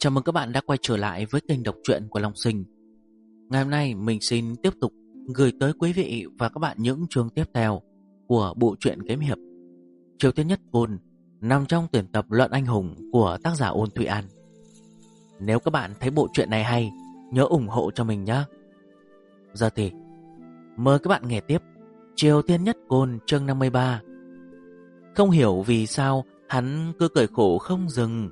Chào mừng các bạn đã quay trở lại với kênh đọc truyện của Long Sinh. Ngày hôm nay mình xin tiếp tục gửi tới quý vị và các bạn những chương tiếp theo của bộ truyện kiếm hiệp Triều Tiên Nhất Côn, nằm trong tuyển tập Luận Anh Hùng của tác giả Ôn Thụy An. Nếu các bạn thấy bộ truyện này hay, nhớ ủng hộ cho mình nhé. Giờ thì mời các bạn nghe tiếp Triều Tiên Nhất Côn chương 53. Không hiểu vì sao hắn cứ cười khổ không dừng.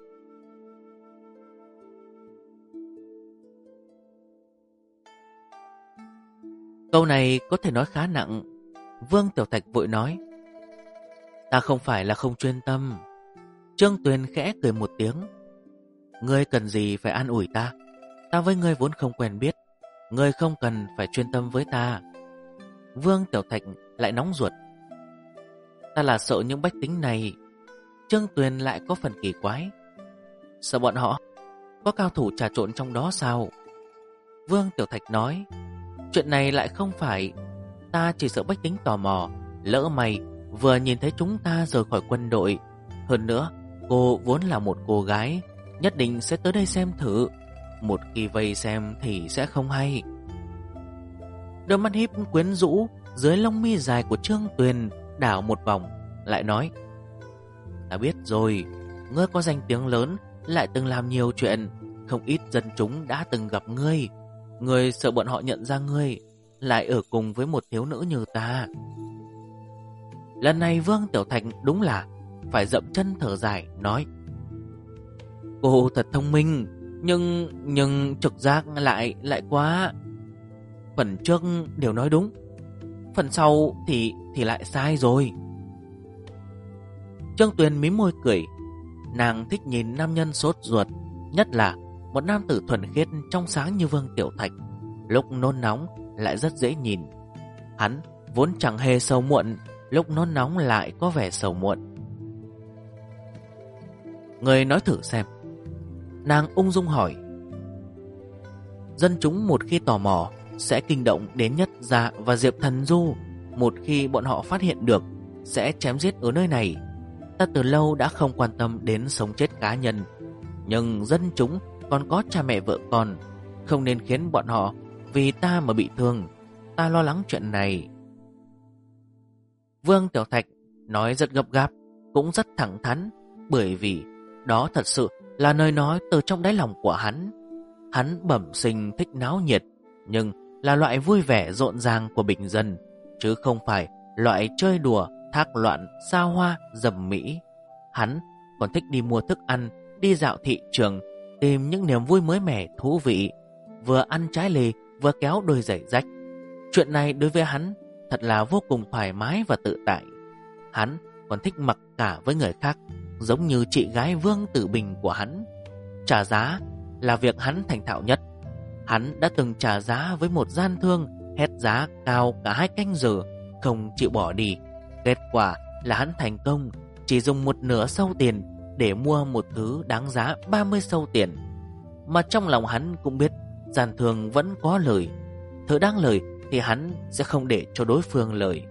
Câu này có thể nói khá nặng. Vương Tiểu Thạch vội nói: Ta không phải là không chuyên tâm. Trương Tuyền khẽ cười một tiếng: Ngươi cần gì phải an ủi ta? Ta với ngươi vốn không quen biết, ngươi không cần phải chuyên tâm với ta. Vương Tiểu Thạch lại nóng ruột: Ta là sợ những bách tính này. Trương Tuyền lại có phần kỳ quái: Sợ bọn họ có cao thủ trà trộn trong đó sao? Vương Tiểu Thạch nói: Chuyện này lại không phải. Ta chỉ sợ bách tính tò mò, lỡ mày vừa nhìn thấy chúng ta rời khỏi quân đội. Hơn nữa, cô vốn là một cô gái, nhất định sẽ tới đây xem thử. Một khi vây xem thì sẽ không hay. Đôi mắt híp quyến rũ dưới lông mi dài của Trương Tuyền đảo một vòng, lại nói: Ta biết rồi, ngươi có danh tiếng lớn, lại từng làm nhiều chuyện, không ít dân chúng đã từng gặp ngươi. Ngươi sợ bọn họ nhận ra ngươi, lại ở cùng với một thiếu nữ như ta. Lần này Vương Tiểu Thạch đúng là phải dậm chân thở dài, nói: Cô thật thông minh, nhưng trực giác lại quá. Phần trước đều nói đúng, phần sau thì lại sai rồi. Trương Tuyền mím môi cười. Nàng thích nhìn nam nhân sốt ruột, nhất là một nam tử thuần khiết trong sáng như Vương Tiểu Thạch. Lúc nôn nóng lại rất dễ nhìn. Hắn vốn chẳng hề sầu muộn, lúc nôn nóng lại có vẻ sầu muộn. Người nói thử xem. Nàng ung dung hỏi. Dân chúng một khi tò mò sẽ kinh động đến Nhất Gia và Diệp Thần Du. Một khi bọn họ phát hiện được sẽ chém giết ở nơi này. Ta từ lâu đã không quan tâm đến sống chết cá nhân, nhưng dân chúng còn có cha mẹ vợ con, không nên khiến bọn họ vì ta mà bị thương. Ta lo lắng chuyện này. Vương Tiểu Thạch nói rất gấp gáp, cũng rất thẳng thắn, bởi vì đó thật sự là lời nói từ trong đáy lòng của hắn. Hắn bẩm sinh thích náo nhiệt, nhưng là loại vui vẻ rộn ràng của bình dân, chứ không phải loại chơi đùa, thác loạn, xa hoa, dầm mỹ. Hắn còn thích đi mua thức ăn, đi dạo thị trường, tìm những niềm vui mới mẻ thú vị, vừa ăn trái lì vừa kéo đôi giày rách. Chuyện này đối với hắn thật là vô cùng thoải mái và tự tại. Hắn còn thích mặc cả với người khác, giống như chị gái Vương Tử Bình của hắn. Trả giá là việc hắn thành thạo nhất. Hắn đã từng trả giá với một gian thương, hét giá cao cả 2 canh giờ, không chịu bỏ đi. Kết quả là hắn thành công, chỉ dùng một nửa sâu tiền để mua một thứ đáng giá 30 sâu tiền. Mà trong lòng hắn cũng biết gian thương vẫn có lời, thứ đáng lời thì hắn sẽ không để cho đối phương lời.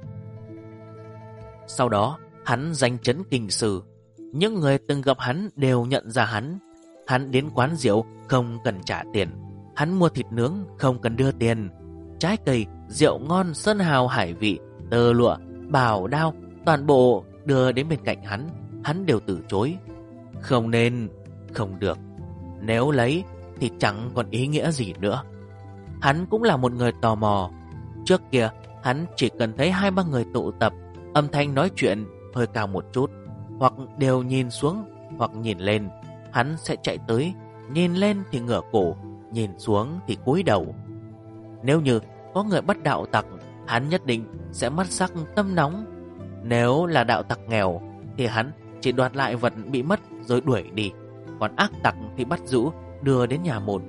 Sau đó hắn danh chấn kinh sử, những người từng gặp hắn đều nhận ra hắn. Hắn đến quán rượu không cần trả tiền, hắn mua thịt nướng không cần đưa tiền, trái cây, rượu ngon, sơn hào hải vị, tơ lụa, bảo đao, toàn bộ đưa đến bên cạnh hắn đều từ chối. Không nên, không được, nếu lấy thì chẳng còn ý nghĩa gì nữa. Hắn cũng là một người tò mò. Trước kia hắn chỉ cần thấy 2-3 người tụ tập, âm thanh nói chuyện hơi cao một chút, hoặc đều nhìn xuống hoặc nhìn lên, hắn sẽ chạy tới, nhìn lên thì ngửa cổ, nhìn xuống thì cúi đầu. Nếu như có người bắt đạo tặc, hắn nhất định sẽ mắt sắc tâm nóng. Nếu là đạo tặc nghèo thì hắn chỉ đoạt lại vật bị mất rồi đuổi đi, còn ác tặc thì bắt giữ đưa đến nhà môn.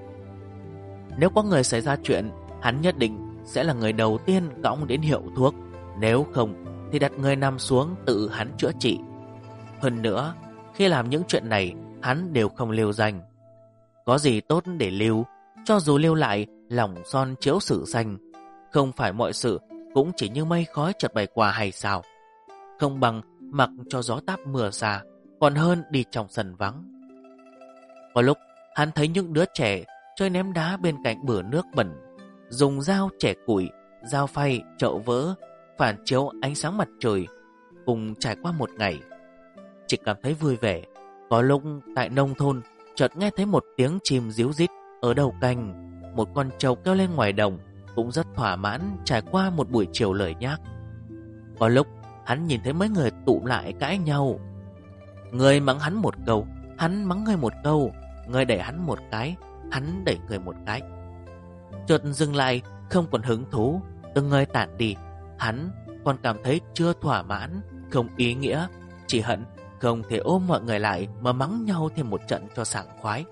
Nếu có người xảy ra chuyện, hắn nhất định sẽ là người đầu tiên cõng đến hiệu thuốc, nếu không thì đặt người nằm xuống tự hắn chữa trị. Hơn nữa, khi làm những chuyện này, hắn đều không lưu danh. Có gì tốt để lưu, cho dù lưu lại lòng son chiếu sử xanh. Không phải mọi sự cũng chỉ như mây khói chợt bay qua hay sao? Không bằng mặc cho gió táp mưa xa, còn hơn đi trong sân vắng. Có lúc hắn thấy những đứa trẻ chơi ném đá bên cạnh bờ nước bẩn, dùng dao chẻ củi, dao phay, chậu vỡ, phản chiếu ánh sáng mặt trời, cùng trải qua một ngày. Chỉ cảm thấy vui vẻ. Có lúc tại nông thôn, chợt nghe thấy một tiếng chim ríu rít ở đầu cành, một con trâu kêu lên ngoài đồng, cũng rất thỏa mãn trải qua một buổi chiều lười nhác. Có lúc hắn nhìn thấy mấy người tụ lại cãi nhau. Người mắng hắn một câu, hắn mắng người một câu, người đẩy hắn một cái, hắn đẩy người một cái. Chợt dừng lại, không còn hứng thú, từng người tản đi. Hắn còn cảm thấy chưa thỏa mãn, không ý nghĩa, chỉ hận không thể ôm mọi người lại mà mắng nhau thêm một trận cho sảng khoái.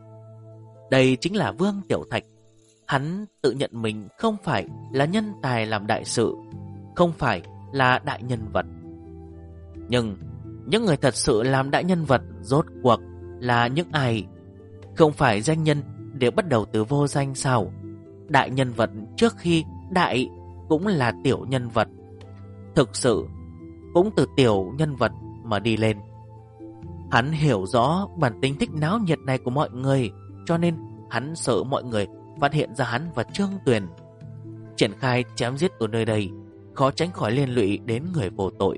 Đây chính là Vương Tiểu Thạch. Hắn tự nhận mình không phải là nhân tài làm đại sự, không phải là đại nhân vật. Nhưng những người thật sự làm đại nhân vật rốt cuộc là những ai? Không phải danh nhân đều bắt đầu từ vô danh sao? Đại nhân vật trước khi đại cũng là tiểu nhân vật, thực sự cũng từ tiểu nhân vật mà đi lên. Hắn hiểu rõ bản tính thích náo nhiệt này của mọi người, cho nên hắn sợ mọi người phát hiện ra hắn và Trương Tuyền. Triển khai chém giết ở nơi đây, khó tránh khỏi liên lụy đến người vô tội.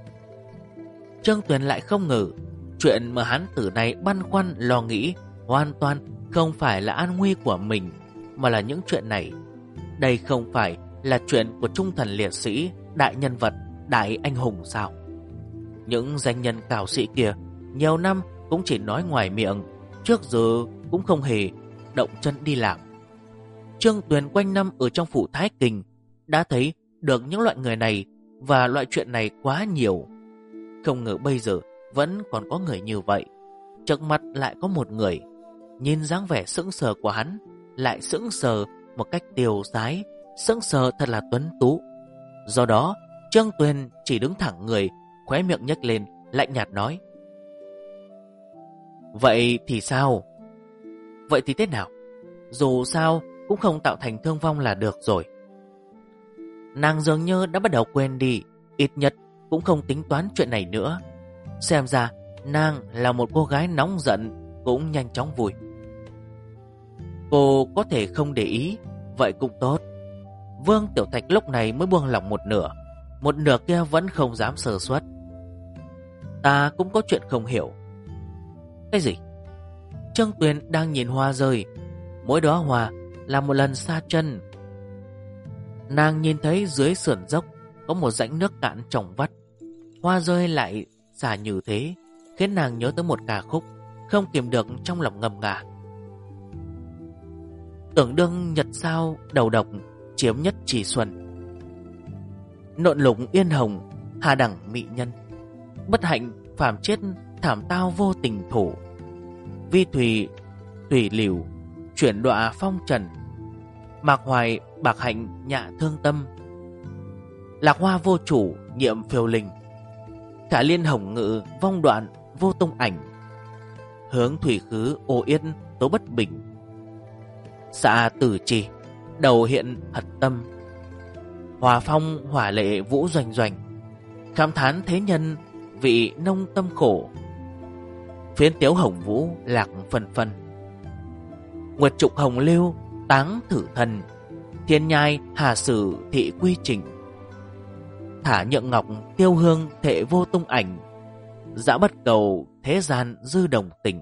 Trương Tuyền lại không ngờ, chuyện mà hắn từ nay băn khoăn lo nghĩ hoàn toàn không phải là an nguy của mình, mà là những chuyện này. Đây không phải là chuyện của trung thần liệt sĩ, đại nhân vật, đại anh hùng sao? Những danh nhân cao sĩ kia nhiều năm cũng chỉ nói ngoài miệng, trước giờ cũng không hề động chân đi làm. Trương Tuyền quanh năm ở trong phủ Thái Kinh đã thấy được những loại người này và loại chuyện này quá nhiều. Không ngờ bây giờ vẫn còn có người như vậy. Trước mặt lại có một người, nhìn dáng vẻ sững sờ của hắn, lại sững sờ một cách tiêu sái, sững sờ thật là tuấn tú. Do đó Trương Tuyền chỉ đứng thẳng người, khóe miệng nhếch lên, lạnh nhạt nói: Vậy thì sao? Vậy thì thế nào? Dù sao cũng không tạo thành thương vong là được rồi. Nàng dường như đã bắt đầu quên đi, ít nhất cũng không tính toán chuyện này nữa. Xem ra nàng là một cô gái nóng giận, cũng nhanh chóng vui. Cô có thể không để ý, vậy cũng tốt. Vương Tiểu Thạch lúc này mới buông lỏng một nửa kia vẫn không dám sơ suất. Ta cũng có chuyện không hiểu. Cái gì? Trương Tuyền đang nhìn hoa rơi, mỗi đóa hoa là một lần sa chân. Nàng nhìn thấy dưới sườn dốc có một rãnh nước cạn trồng vắt, hoa rơi lại xả như thế, khiến nàng nhớ tới một ca khúc, không kìm được trong lòng ngầm ngà. Tưởng đương nhật sao đầu độc, chiếm nhất chỉ xuân. Nộn lục yên hồng, hà đẳng mỹ nhân. Bất hạnh phàm chết, thảm tao vô tình thủ. Vi thủy thủy liều, chuyển đọa phong trần. Mạc hoài bạc hạnh nhạ thương tâm. Lạc hoa vô chủ, nhiệm phiêu linh. Khả liên hồng ngự, vong đoạn vô tung ảnh. Hướng thủy khứ ô yên, tố bất bình. Xạ tử trì, đầu hiện hật tâm. Hòa phong hỏa lệ vũ doanh doanh. Khám thán thế nhân, vị nông tâm khổ. Phiến tiếu hồng vũ, lạc phân phân. Nguyệt trục hồng lưu, táng thử thần. Thiên nhai hà sử thị quy trình. Thả nhượng ngọc tiêu hương thệ vô tung ảnh. Dã bất cầu thế gian dư đồng tình.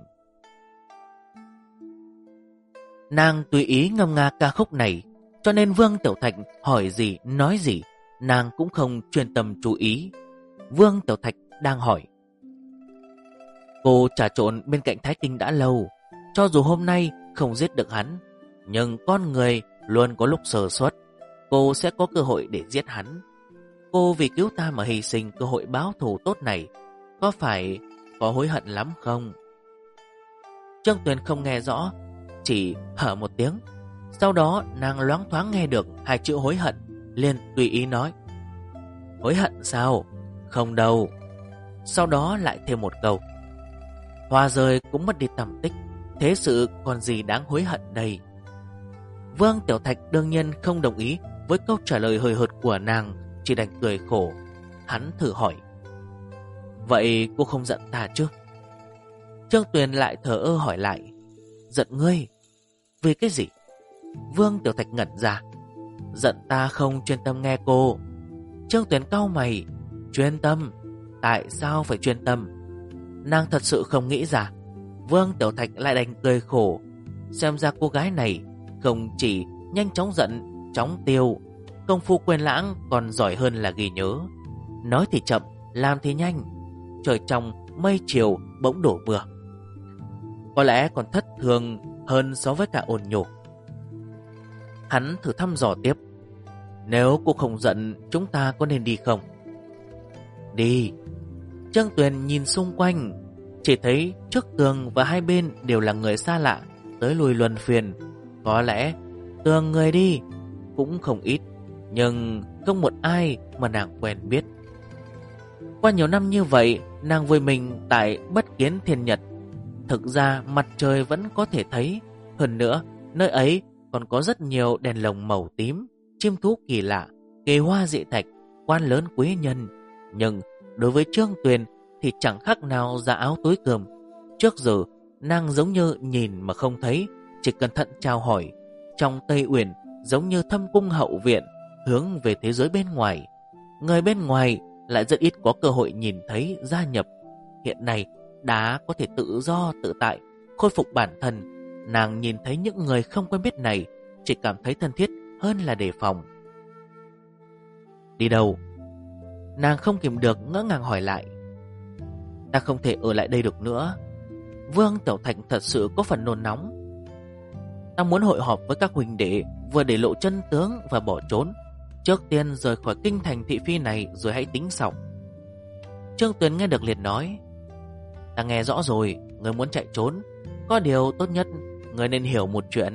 Nàng tùy ý ngâm nga ca khúc này, cho nên Vương Tiểu Thạch hỏi gì nói gì nàng cũng không chuyên tâm chú ý. Vương Tiểu Thạch đang hỏi: Cô trà trộn bên cạnh Thái Kinh đã lâu, cho dù hôm nay không giết được hắn, nhưng con người luôn có lúc sơ suất, cô sẽ có cơ hội để giết hắn. Cô vì cứu ta mà hy sinh cơ hội báo thù tốt này, có phải có hối hận lắm không? Trương Tuyền không nghe rõ, chỉ hở một tiếng. Sau đó nàng loáng thoáng nghe được hai chữ hối hận, liền tùy ý nói: Hối hận sao? Không đâu. Sau đó lại thêm một câu: Hoa rơi cũng mất đi tầm tích, thế sự còn gì đáng hối hận đây? Vương Tiểu Thạch đương nhiên không đồng ý với câu trả lời hời hợt của nàng, chỉ đành cười khổ. Hắn thử hỏi: Vậy cô không giận ta chứ? Trương Tuyền lại thờ ơ hỏi lại: Giận ngươi? Vì cái gì? Vương Tiểu Thạch ngẩn ra. Giận ta không chuyên tâm nghe cô. Trương Tuyền cau mày. Chuyên tâm? Tại sao phải chuyên tâm? Nàng thật sự không nghĩ ra. Vương Tiểu Thạch lại đành cười khổ. Xem ra cô gái này không chỉ nhanh chóng giận, chóng tiêu, công phu quên lãng còn giỏi hơn là ghi nhớ. Nói thì chậm, làm thì nhanh. Trời trong mây chiều bỗng đổ mưa. Có lẽ còn thất thường hơn so với cả ôn nhổ. Hắn thử thăm dò tiếp. Nếu cô không giận, chúng ta có nên đi không? Đi. Trương Tuyền nhìn xung quanh, chỉ thấy trước tường và hai bên đều là người xa lạ tới lui luân phiền. Có lẽ tường người đi cũng không ít, nhưng không một ai mà nàng quen biết. Qua nhiều năm như vậy, nàng vui mình tại bất kiến thiên nhật. Thực ra mặt trời vẫn có thể thấy. Hơn nữa, nơi ấy còn có rất nhiều đèn lồng màu tím, chim thú kỳ lạ, kỳ hoa dị thạch, quan lớn quý nhân. Nhưng đối với Trương Tuyền thì chẳng khác nào ra áo túi cơm. Trước giờ nàng giống như nhìn mà không thấy, chỉ cẩn thận chào hỏi. Trong Tây Uyển giống như thâm cung hậu viện, hướng về thế giới bên ngoài. Người bên ngoài lại rất ít có cơ hội nhìn thấy gia nhập. Hiện nay đã có thể tự do tự tại, khôi phục bản thân. Nàng nhìn thấy những người không quen biết này, chỉ cảm thấy thân thiết hơn là đề phòng. Đi đâu? Nàng không kìm được ngỡ ngàng hỏi lại. Ta không thể ở lại đây được nữa. Vương Tiểu Thạch thật sự có phần nôn nóng. Ta muốn hội họp với các huynh đệ, vừa để lộ chân tướng và bỏ trốn. Trước tiên rời khỏi kinh thành thị phi này rồi hãy tính sau. Trương Tuyền nghe được liền nói. Ta nghe rõ rồi, người muốn chạy trốn. Có điều tốt nhất người nên hiểu một chuyện.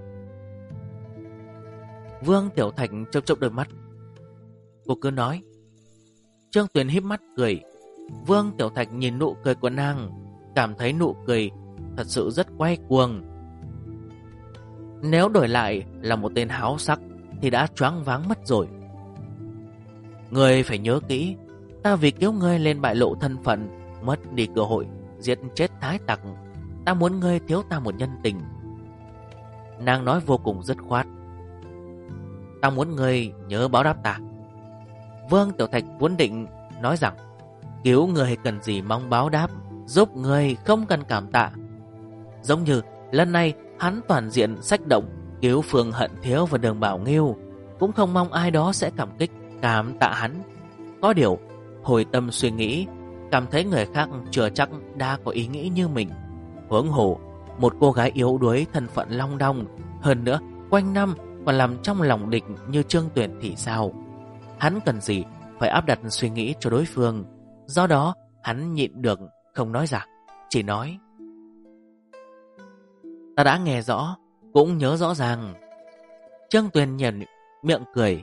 Vương Tiểu Thạch chớp chớp đôi mắt. Cô cứ nói. Trương Tuyền híp mắt cười. Vương Tiểu Thạch nhìn nụ cười của nàng, cảm thấy nụ cười thật sự rất quay cuồng. Nếu đổi lại là một tên háo sắc thì đã choáng váng mất rồi. Ngươi phải nhớ kỹ, ta vì cứu ngươi lên bại lộ thân phận, mất đi cơ hội giết chết thái tặc. Ta muốn ngươi thiếu ta một nhân tình. Nàng nói vô cùng dứt khoát. Ta muốn ngươi nhớ báo đáp ta. Vương Tiểu Thạch vốn định nói rằng cứu người cần gì mong báo đáp, giúp người không cần cảm tạ. Giống như lần này hắn toàn diện xách động cứu Phương Hận Thiếu và Đường Bảo Nghiêu, cũng không mong ai đó sẽ cảm kích cảm tạ hắn. Có điều hồi tâm suy nghĩ, cảm thấy người khác chưa chắc đã có ý nghĩ như mình. Huống hồ một cô gái yếu đuối, thân phận long đong, hơn nữa quanh năm còn làm trong lòng địch như Trương Tuyền thì sao? Hắn cần gì phải áp đặt suy nghĩ cho đối phương. Do đó hắn nhịn được không nói ra, chỉ nói. Ta đã nghe rõ, cũng nhớ rõ ràng. Trương Tuyền nhận miệng cười.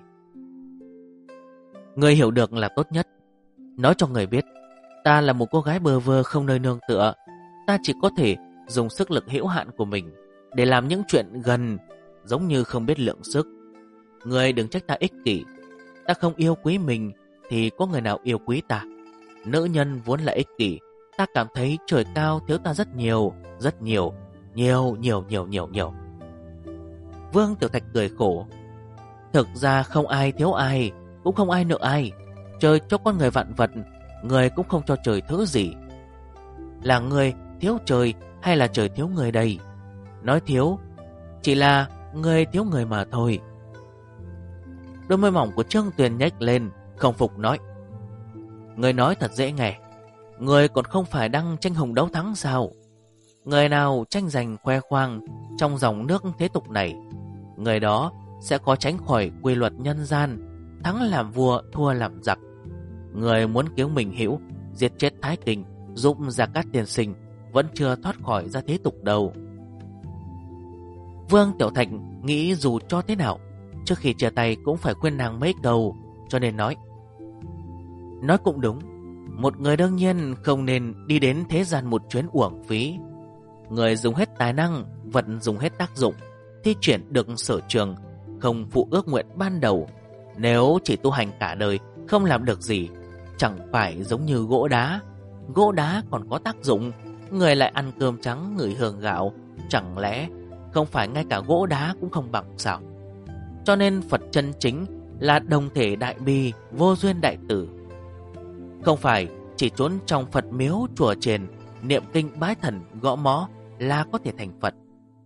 Người hiểu được là tốt nhất. Nói cho người biết, ta là một cô gái bơ vơ không nơi nương tựa. Ta chỉ có thể dùng sức lực hữu hạn của mình để làm những chuyện gần, giống như không biết lượng sức. Người đừng trách ta ích kỷ. Ta không yêu quý mình thì có người nào yêu quý ta? Nữ nhân vốn là ích kỷ. Ta cảm thấy trời cao thiếu ta rất nhiều, rất nhiều, nhiều. Vương Tiểu Thạch cười khổ. Thực ra không ai thiếu ai, cũng không ai nợ ai. Trời cho con người vạn vật, người cũng không cho trời thứ gì. Là người thiếu trời hay là trời thiếu người đây? Nói thiếu chỉ là người thiếu người mà thôi. Đôi môi mỏng của Trương Tuyền nhếch lên, không phục nói. Người nói thật dễ nghe. Người còn không phải đang tranh hùng đấu thắng sao? Người nào tranh giành khoe khoang trong dòng nước thế tục này, người đó sẽ có tránh khỏi quy luật nhân gian, thắng làm vua, thua làm giặc. Người muốn cứu mình hữu, giết chết Thái Kình, giúp Gia Cát tiên sinh, vẫn chưa thoát khỏi ra thế tục đâu. Vương Tiểu Thạch nghĩ dù cho thế nào, trước khi chia tay cũng phải khuyên nàng mấy câu, cho nên nói. Nói cũng đúng, một người đương nhiên không nên đi đến thế gian một chuyến uổng phí. Người dùng hết tài năng, vật dùng hết tác dụng, thi triển được sở trường, không phụ ước nguyện ban đầu. Nếu chỉ tu hành cả đời không làm được gì, chẳng phải giống như gỗ đá. Gỗ đá còn có tác dụng, người lại ăn cơm trắng ngửi hương gạo, Chẳng lẽ không phải ngay cả gỗ đá cũng không bằng sao? Cho nên Phật chân chính là đồng thể đại bi, vô duyên đại tử. Không phải chỉ trốn trong Phật miếu chùa chiền, niệm kinh bái thần gõ mõ là có thể thành Phật.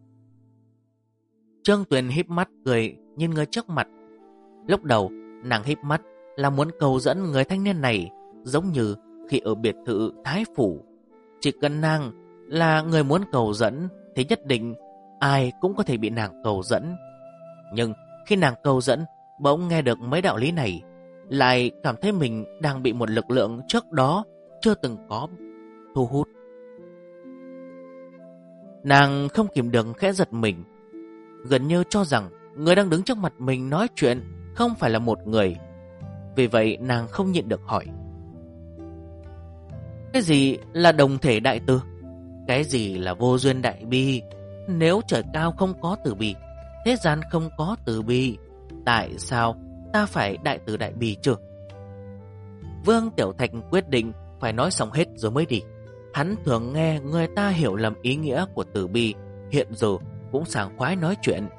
Trương Tuyền híp mắt cười nhìn người trước mặt. Lúc đầu nàng híp mắt là muốn cầu dẫn người thanh niên này, giống như khi ở biệt thự Thái Phủ. Chỉ cần nàng là người muốn cầu dẫn thì nhất định ai cũng có thể bị nàng cầu dẫn. Nhưng khi nàng cầu dẫn, bỗng nghe được mấy đạo lý này, lại cảm thấy mình đang bị một lực lượng trước đó chưa từng có thu hút. Nàng không kìm được khẽ giật mình, gần như cho rằng người đang đứng trước mặt mình nói chuyện không phải là một người. Vì vậy nàng không nhịn được hỏi: cái gì là đồng thể đại từ? Cái gì là vô duyên đại bi? Nếu trời cao không có từ bi, thế gian không có từ bi, tại sao ta phải đại từ đại bi chứ? Vương Tiểu Thạch quyết định phải nói xong hết rồi mới đi. Hắn thường nghe người ta hiểu lầm ý nghĩa của từ bi, hiện giờ cũng sảng khoái nói chuyện.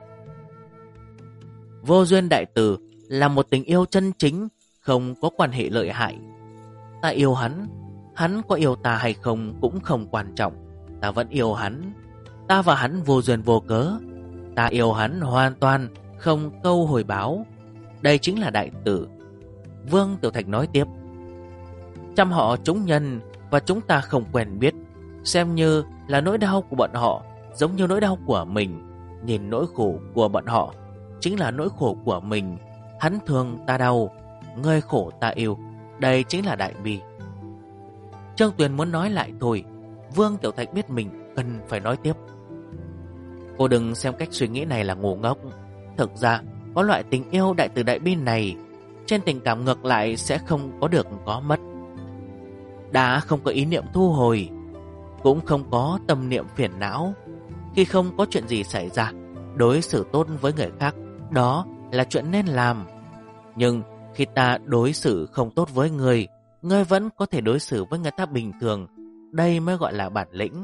Vô duyên đại từ là một tình yêu chân chính, không có quan hệ lợi hại. Ta yêu hắn, hắn có yêu ta hay không cũng không quan trọng. Ta vẫn yêu hắn. Ta và hắn vô duyên vô cớ. Ta yêu hắn hoàn toàn không câu hồi báo. Đây chính là đại từ. Vương Tiểu Thạch nói tiếp: trăm họ chúng nhân và chúng ta không quen biết, xem như là nỗi đau của bọn họ giống như nỗi đau của mình. Nhìn nỗi khổ của bọn họ chính là nỗi khổ của mình. Hắn thương ta đau, người khổ ta yêu. Đây chính là đại bi. Trương Tuyền muốn nói lại thôi, Vương Tiểu Thạch biết mình cần phải nói tiếp. Cô đừng xem cách suy nghĩ này là ngu ngốc. Thực ra có loại tình yêu đại từ đại bi này, trên tình cảm ngược lại sẽ không có được có mất. Đã không có ý niệm thu hồi, cũng không có tâm niệm phiền não. Khi không có chuyện gì xảy ra, đối xử tốt với người khác, đó là chuyện nên làm. Nhưng khi ta đối xử không tốt với người, ngươi vẫn có thể đối xử với người ta bình thường. Đây mới gọi là bản lĩnh.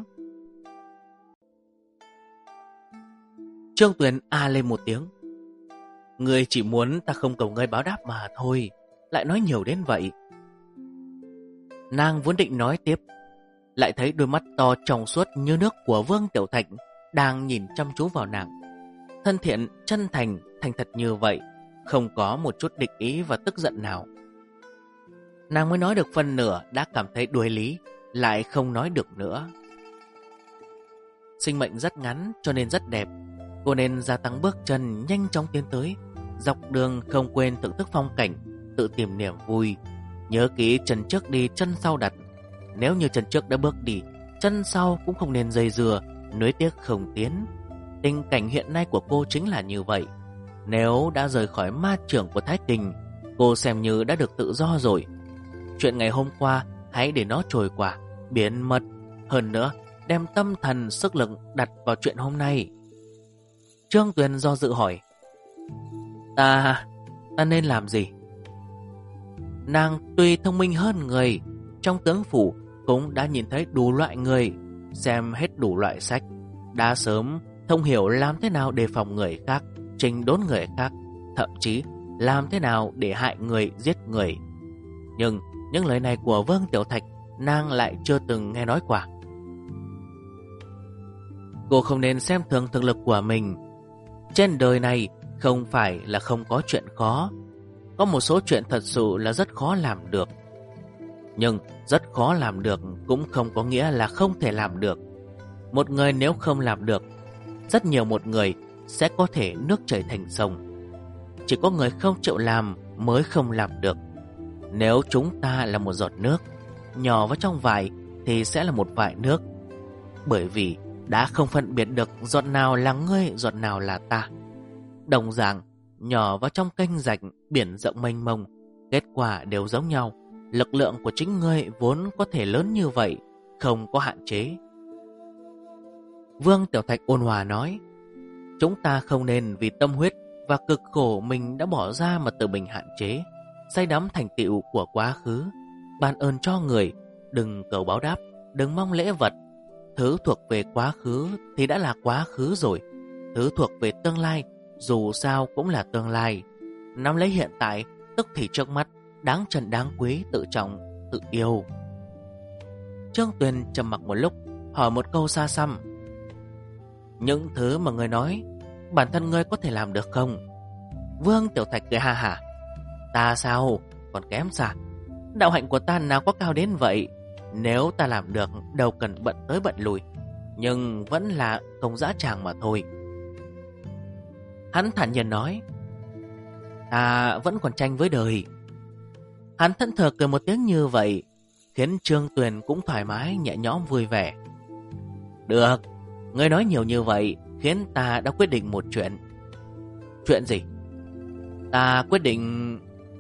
Trương Tuyền lên một tiếng: ngươi chỉ muốn ta không cầu ngươi báo đáp mà thôi, lại nói nhiều đến vậy. Nàng vốn định nói tiếp, lại thấy đôi mắt to trong suốt như nước của Vương Tiểu Thạch đang nhìn chăm chú vào nàng. Thân thiện, chân thành, thành thật như vậy, không có một chút địch ý và tức giận nào. Nàng mới nói được phần nửa đã cảm thấy đuối lý, lại không nói được nữa. Sinh mệnh rất ngắn cho nên rất đẹp. Cô nên gia tăng bước chân, nhanh chóng tiến tới. Dọc đường không quên thưởng thức phong cảnh, tự tìm niềm vui. Nhớ kỹ chân trước đi chân sau đặt. Nếu như chân trước đã bước đi, chân sau cũng không nên dây dưa, nuối tiếc không tiến. Tình cảnh hiện nay của cô chính là như vậy. Nếu đã rời khỏi ma trưởng của Thái Kình, cô xem như đã được tự do rồi. Chuyện ngày hôm qua hãy để nó trôi qua, biến mất. Hơn nữa, đem tâm thần sức lực đặt vào chuyện hôm nay. Trương Tuyền do dự hỏi: Ta nên làm gì? Nàng tuy thông minh hơn người, trong tướng phủ cũng đã nhìn thấy đủ loại người, xem hết đủ loại sách, đã sớm thông hiểu làm thế nào để phòng người khác, chỉnh đốn người khác, thậm chí làm thế nào để hại người, giết người. Nhưng những lời này của Vương Tiểu Thạch nàng lại chưa từng nghe nói qua. Cô không nên xem thường thực lực của mình. Trên đời này không phải là không có chuyện khó. Có một số chuyện thật sự là rất khó làm được. Nhưng rất khó làm được cũng không có nghĩa là không thể làm được. Một người nếu không làm được, rất nhiều một người sẽ có thể nước chảy thành sông. Chỉ có người không chịu làm mới không làm được. Nếu chúng ta là một giọt nước nhỏ vào trong vải thì sẽ là một vại nước. Bởi vì đã không phân biệt được giọt nào là ngươi, giọt nào là ta. Đồng dạng, nhỏ vào trong kênh rạch biển rộng mênh mông, kết quả đều giống nhau. Lực lượng của chính ngươi vốn có thể lớn như vậy, không có hạn chế. Vương Tiểu Thạch ôn hòa nói: chúng ta không nên vì tâm huyết và cực khổ mình đã bỏ ra mà tự mình hạn chế, say đắm thành tựu của quá khứ. Ban ơn cho người, đừng cầu báo đáp, đừng mong lễ vật. Thứ thuộc về quá khứ thì đã là quá khứ rồi. Thứ thuộc về tương lai dù sao cũng là tương lai. Nắm lấy hiện tại, tức thì trước mắt, đáng trân đáng quý, tự trọng, tự yêu. Trương Tuyền trầm mặc một lúc, hỏi một câu xa xăm. Những thứ mà ngươi nói, bản thân ngươi có thể làm được không? Vương Tiểu Thạch cười ha hả. Ta sao? Còn kém xa. Đạo hạnh của ta nào có cao đến vậy. Nếu ta làm được, đâu cần bận tới bận lùi. Nhưng vẫn là công dã tràng mà thôi. Hắn thản nhiên nói. Ta vẫn còn tranh với đời. Hắn thẫn thờ cười một tiếng như vậy, khiến Trương Tuyền cũng thoải mái, nhẹ nhõm, vui vẻ. Được, ngươi nói nhiều như vậy khiến ta đã quyết định một chuyện. Chuyện gì? Ta quyết định...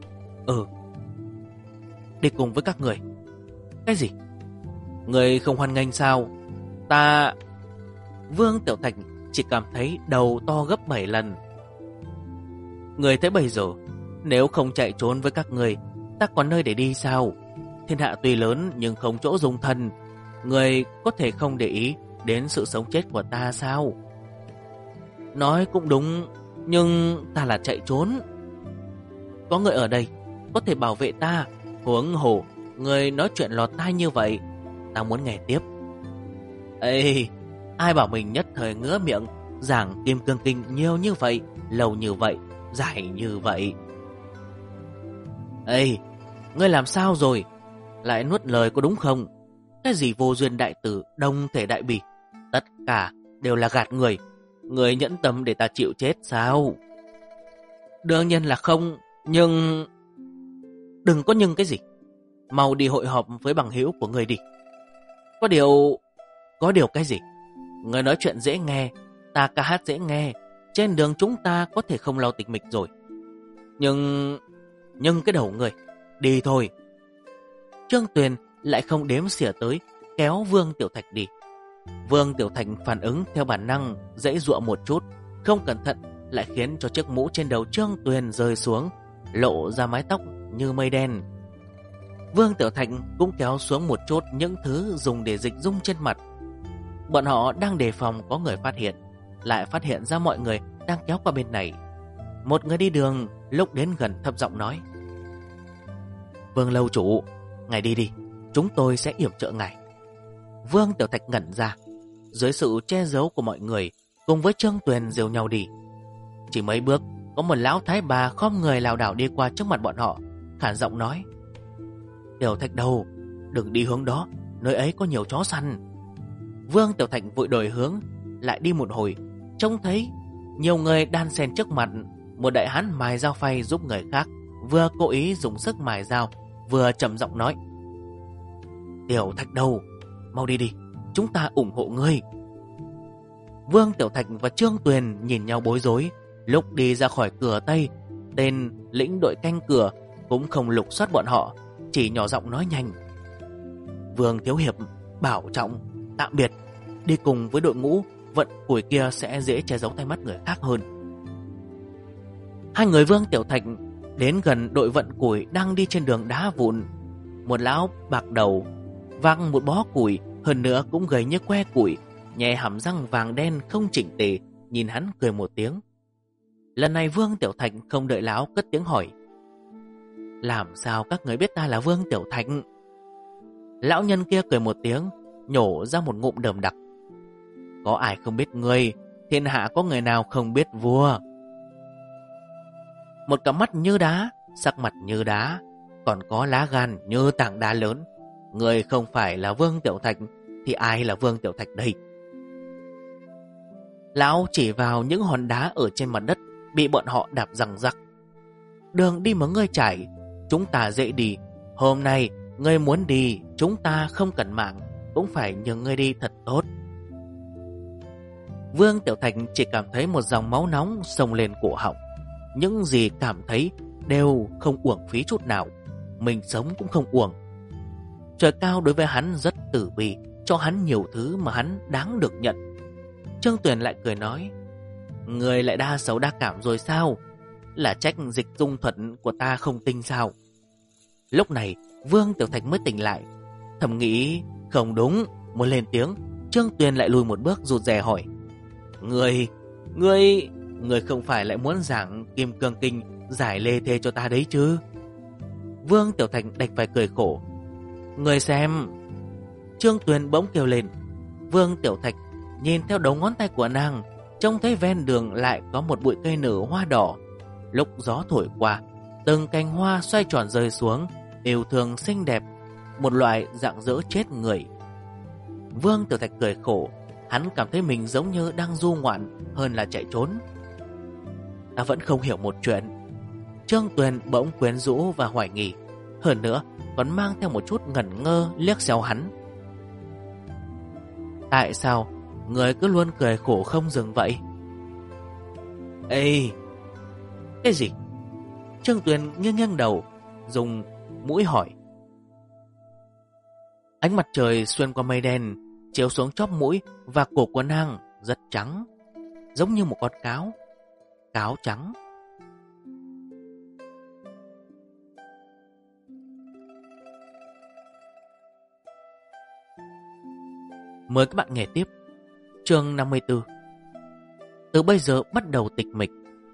đi cùng với các người. Cái gì? Người không hoan nghênh sao? Ta... Vương Tiểu Thạch chỉ cảm thấy đầu to gấp 7 lần. Người thấy bây giờ, nếu không chạy trốn với các người, ta còn nơi để đi sao? Thiên hạ tuy lớn nhưng không chỗ dung thân. Người có thể không để ý đến sự sống chết của ta sao? Nói cũng đúng, nhưng ta là chạy trốn. Có người ở đây có thể bảo vệ ta. Huống hồ, người nói chuyện lọt tai như vậy, ta muốn nghe tiếp. Ê, ai bảo mình nhất thời ngứa miệng giảng Kim Cương Kinh nhiều như vậy, lâu như vậy, dài như vậy. Ê, ngươi làm sao rồi? Lại nuốt lời có đúng không? Cái gì vô duyên đại tử, đông thể đại bỉ, tất cả đều là gạt người. Người nhẫn tâm để ta chịu chết sao? Đương nhiên là không, nhưng... Đừng có nhưng cái gì. Mau đi hội họp với bằng hữu của người đi. Có điều cái gì? Người nói chuyện dễ nghe, ta ca hát dễ nghe. Trên đường chúng ta có thể không lo tịch mịch rồi. Nhưng cái đầu người, đi thôi. Trương Tuyền lại không đếm xỉa tới, kéo Vương Tiểu Thạch đi. Vương Tiểu Thạch phản ứng theo bản năng, giãy giụa một chút, không cẩn thận lại khiến cho chiếc mũ trên đầu Trương Tuyền rơi xuống, lộ ra mái tóc như mây đen. Vương Tiểu Thạch cũng kéo xuống một chút những thứ dùng để dịch dung trên mặt. Bọn họ đang đề phòng có người phát hiện, lại phát hiện ra mọi người đang kéo qua bên này. Một người đi đường lúc đến gần thấp giọng nói. Vương lâu chủ, ngài đi đi, chúng tôi sẽ yểm trợ ngài. Vương Tiểu Thạch ngẩn ra. Dưới sự che giấu của mọi người, cùng với Trương Tuyền dìu nhau đi. Chỉ mấy bước, có một lão thái bà khom người lảo đảo đi qua trước mặt bọn họ, khản giọng nói. Tiểu Thạch đâu, đừng đi hướng đó, nơi ấy có nhiều chó săn. Vương Tiểu Thạch vội đổi hướng, lại đi một hồi, trông thấy nhiều người đan xen trước mặt. Một đại hán mài dao phay giúp người khác, vừa cố ý dùng sức mài dao, vừa trầm giọng nói. Tiểu Thạch đâu, mau đi đi, chúng ta ủng hộ ngươi. Vương Tiểu Thạch và Trương Tuyền nhìn nhau bối rối. Lúc đi ra khỏi cửa Tây, tên lĩnh đội canh cửa cũng không lục soát bọn họ, chỉ nhỏ giọng nói nhanh. Vương Thiếu Hiệp, bảo trọng, tạm biệt. Đi cùng với đội ngũ vận củi kia sẽ dễ che giấu tay mắt người khác hơn. Hai người Vương Tiểu Thạch đến gần đội vận củi đang đi trên đường đá vụn. Một lão bạc đầu văng một bó củi, hơn nữa cũng gầy như que củi, nhè hàm răng vàng đen không chỉnh tề, nhìn hắn cười một tiếng. Lần này Vương Tiểu Thạch không đợi lão cất tiếng hỏi. Làm sao các người biết ta là Vương Tiểu Thạch? Lão nhân kia cười một tiếng, nhổ ra một ngụm đờm đặc. Có ai không biết ngươi, thiên hạ có người nào không biết vua. Một cặp mắt như đá, sắc mặt như đá, còn có lá gan như tảng đá lớn. Ngươi không phải là Vương Tiểu Thạch thì ai là Vương Tiểu Thạch đây? Lão chỉ vào những hòn đá ở trên mặt đất bị bọn họ đạp răng rắc. Đường đi mà ngươi trải, chúng ta dễ đi. Hôm nay ngươi muốn đi, chúng ta không cần mạng, cũng phải nhờ ngươi đi thật tốt. Vương Tiểu Thạch chỉ cảm thấy một dòng máu nóng xông lên cổ họng. Những gì cảm thấy đều không uổng phí chút nào. Mình sống cũng không uổng. Trời cao đối với hắn rất tử bi, cho hắn nhiều thứ mà hắn đáng được nhận. Trương Tuyền lại cười nói. Người lại đa xấu đa cảm rồi sao? Là trách dịch dung thuật của ta không tinh sao? Lúc này Vương Tiểu Thạch mới tỉnh lại, thầm nghĩ không đúng, muốn lên tiếng. Trương Tuyền lại lùi một bước rụt rè hỏi: Người Người không phải lại muốn giảng Kim Cương Kinh giải lê thê cho ta đấy chứ? Vương Tiểu Thạch đành phải cười khổ: Người xem. Trương Tuyền bỗng kêu lên. Vương Tiểu Thạch nhìn theo đầu ngón tay của nàng, trông thấy ven đường lại có một bụi cây nở hoa đỏ. Lúc gió thổi qua, từng cành hoa xoay tròn rơi xuống, yêu thương xinh đẹp, một loại rạng rỡ chết người. Vương Tiểu Thạch cười khổ, hắn cảm thấy mình giống như đang du ngoạn hơn là chạy trốn. Ta vẫn không hiểu một chuyện. Trương Tuyền bỗng quyến rũ và hoài nghi, hơn nữa còn mang theo một chút ngẩn ngơ liếc xéo hắn. Tại sao người cứ luôn cười khổ không dừng vậy? Ê! Cái gì? Trương Tuyền nghiêng đầu, dùng mũi hỏi. Ánh mặt trời xuyên qua mây đen, chiếu xuống chóp mũi và cổ của nàng rất trắng, giống như một con cáo trắng. Mời các bạn nghe tiếp chương 54. Từ bây giờ bắt đầu tịch mịch.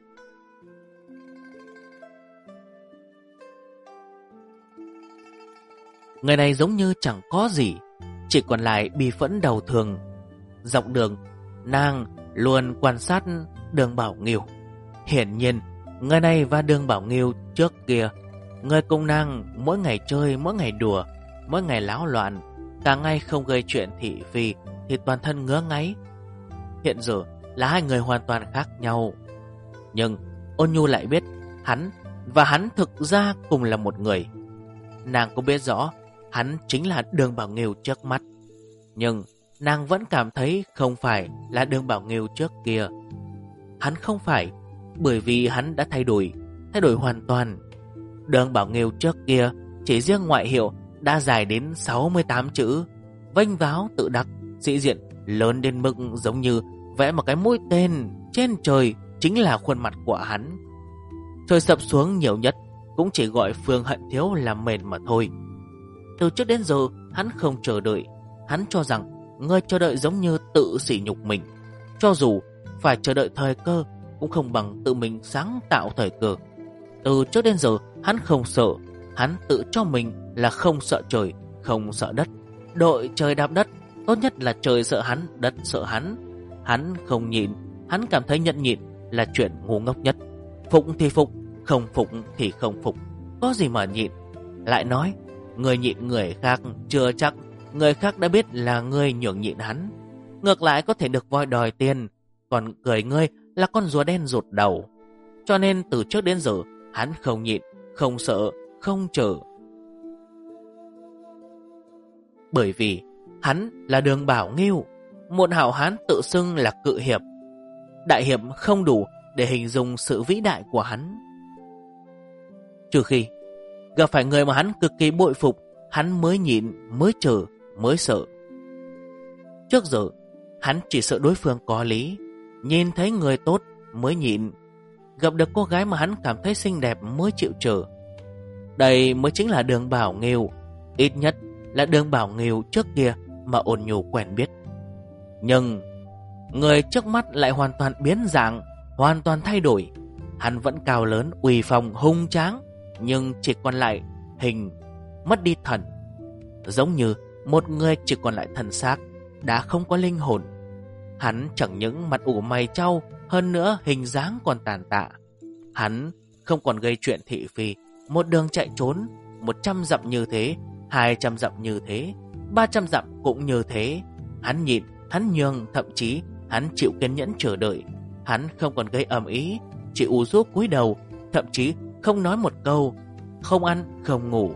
Người này giống như chẳng có gì, chỉ còn lại bi phẫn đầu thường. Dọc đường, nàng luôn quan sát Đường Bảo Nghiêu. Hiển nhiên, người này và Đường Bảo Nghiêu trước kia, người cùng nàng mỗi ngày chơi, mỗi ngày đùa, mỗi ngày láo loạn, cả ngày không gây chuyện thị phi thì toàn thân ngứa ngáy. Hiện giờ là hai người hoàn toàn khác nhau. Nhưng Ôn Nhu lại biết hắn và hắn thực ra cùng là một người. Nàng cũng biết rõ hắn chính là Đường Bảo Nghiêu trước mắt, nhưng nàng vẫn cảm thấy không phải là Đường Bảo Nghiêu trước kia. Hắn không phải, bởi vì hắn đã thay đổi hoàn toàn. Đường Bảo Nghiêu trước kia chỉ riêng ngoại hiệu đã dài đến 68 chữ, vênh váo tự đắc, sĩ diện lớn đến mức giống như vẽ một cái mũi tên trên trời chính là khuôn mặt của hắn. Trời sập xuống nhiều nhất cũng chỉ gọi Phương Hận Thiếu là mền mà thôi. Từ trước đến giờ hắn không chờ đợi. Hắn cho rằng người chờ đợi giống như tự sỉ nhục mình. Cho dù phải chờ đợi thời cơ cũng không bằng tự mình sáng tạo thời cơ. Từ trước đến giờ hắn không sợ. Hắn tự cho mình là không sợ trời, không sợ đất. Đội trời đạp đất, tốt nhất là trời sợ hắn, đất sợ hắn. Hắn không nhịn, hắn cảm thấy nhẫn nhịn là chuyện ngu ngốc nhất. Phục thì phục, không phục thì không phục, có gì mà nhịn. Lại nói, người nhịn người khác chưa chắc người khác đã biết là ngươi nhường nhịn hắn. Ngược lại có thể được voi đòi tiền, còn cười ngươi là con rùa đen rụt đầu. Cho nên từ trước đến giờ hắn không nhịn, không sợ, không chờ. Bởi vì hắn là Đường Bảo Nghiêu, một hảo hán tự xưng là cự hiệp. Đại hiệp không đủ để hình dung sự vĩ đại của hắn. Trừ khi gặp phải người mà hắn cực kỳ bội phục, hắn mới nhịn, mới chờ, mới sợ. Trước giờ hắn chỉ sợ đối phương có lý, nhìn thấy người tốt mới nhịn, gặp được cô gái mà hắn cảm thấy xinh đẹp mới chịu chờ. Đây mới chính là Đường Bảo Nghiêu, ít nhất là Đường Bảo Nghiêu trước kia mà Ôn Nhu quen biết. Nhưng người trước mắt lại hoàn toàn biến dạng, hoàn toàn thay đổi. Hắn vẫn cao lớn, uy phong, hung tráng, nhưng chỉ còn lại hình, mất đi thần. Giống như một người chỉ còn lại thân xác, đã không có linh hồn. Hắn chẳng những mặt ủ mày trao, hơn nữa hình dáng còn tàn tạ. Hắn không còn gây chuyện thị phi, một đường chạy trốn, 100 dặm như thế, 200 dặm như thế, 300 dặm cũng như thế. Hắn nhịn, hắn nhường, thậm chí hắn chịu kiên nhẫn chờ đợi. Hắn không còn gây ầm ĩ, chỉ ù rũ cúi đầu, thậm chí không nói một câu, không ăn, không ngủ.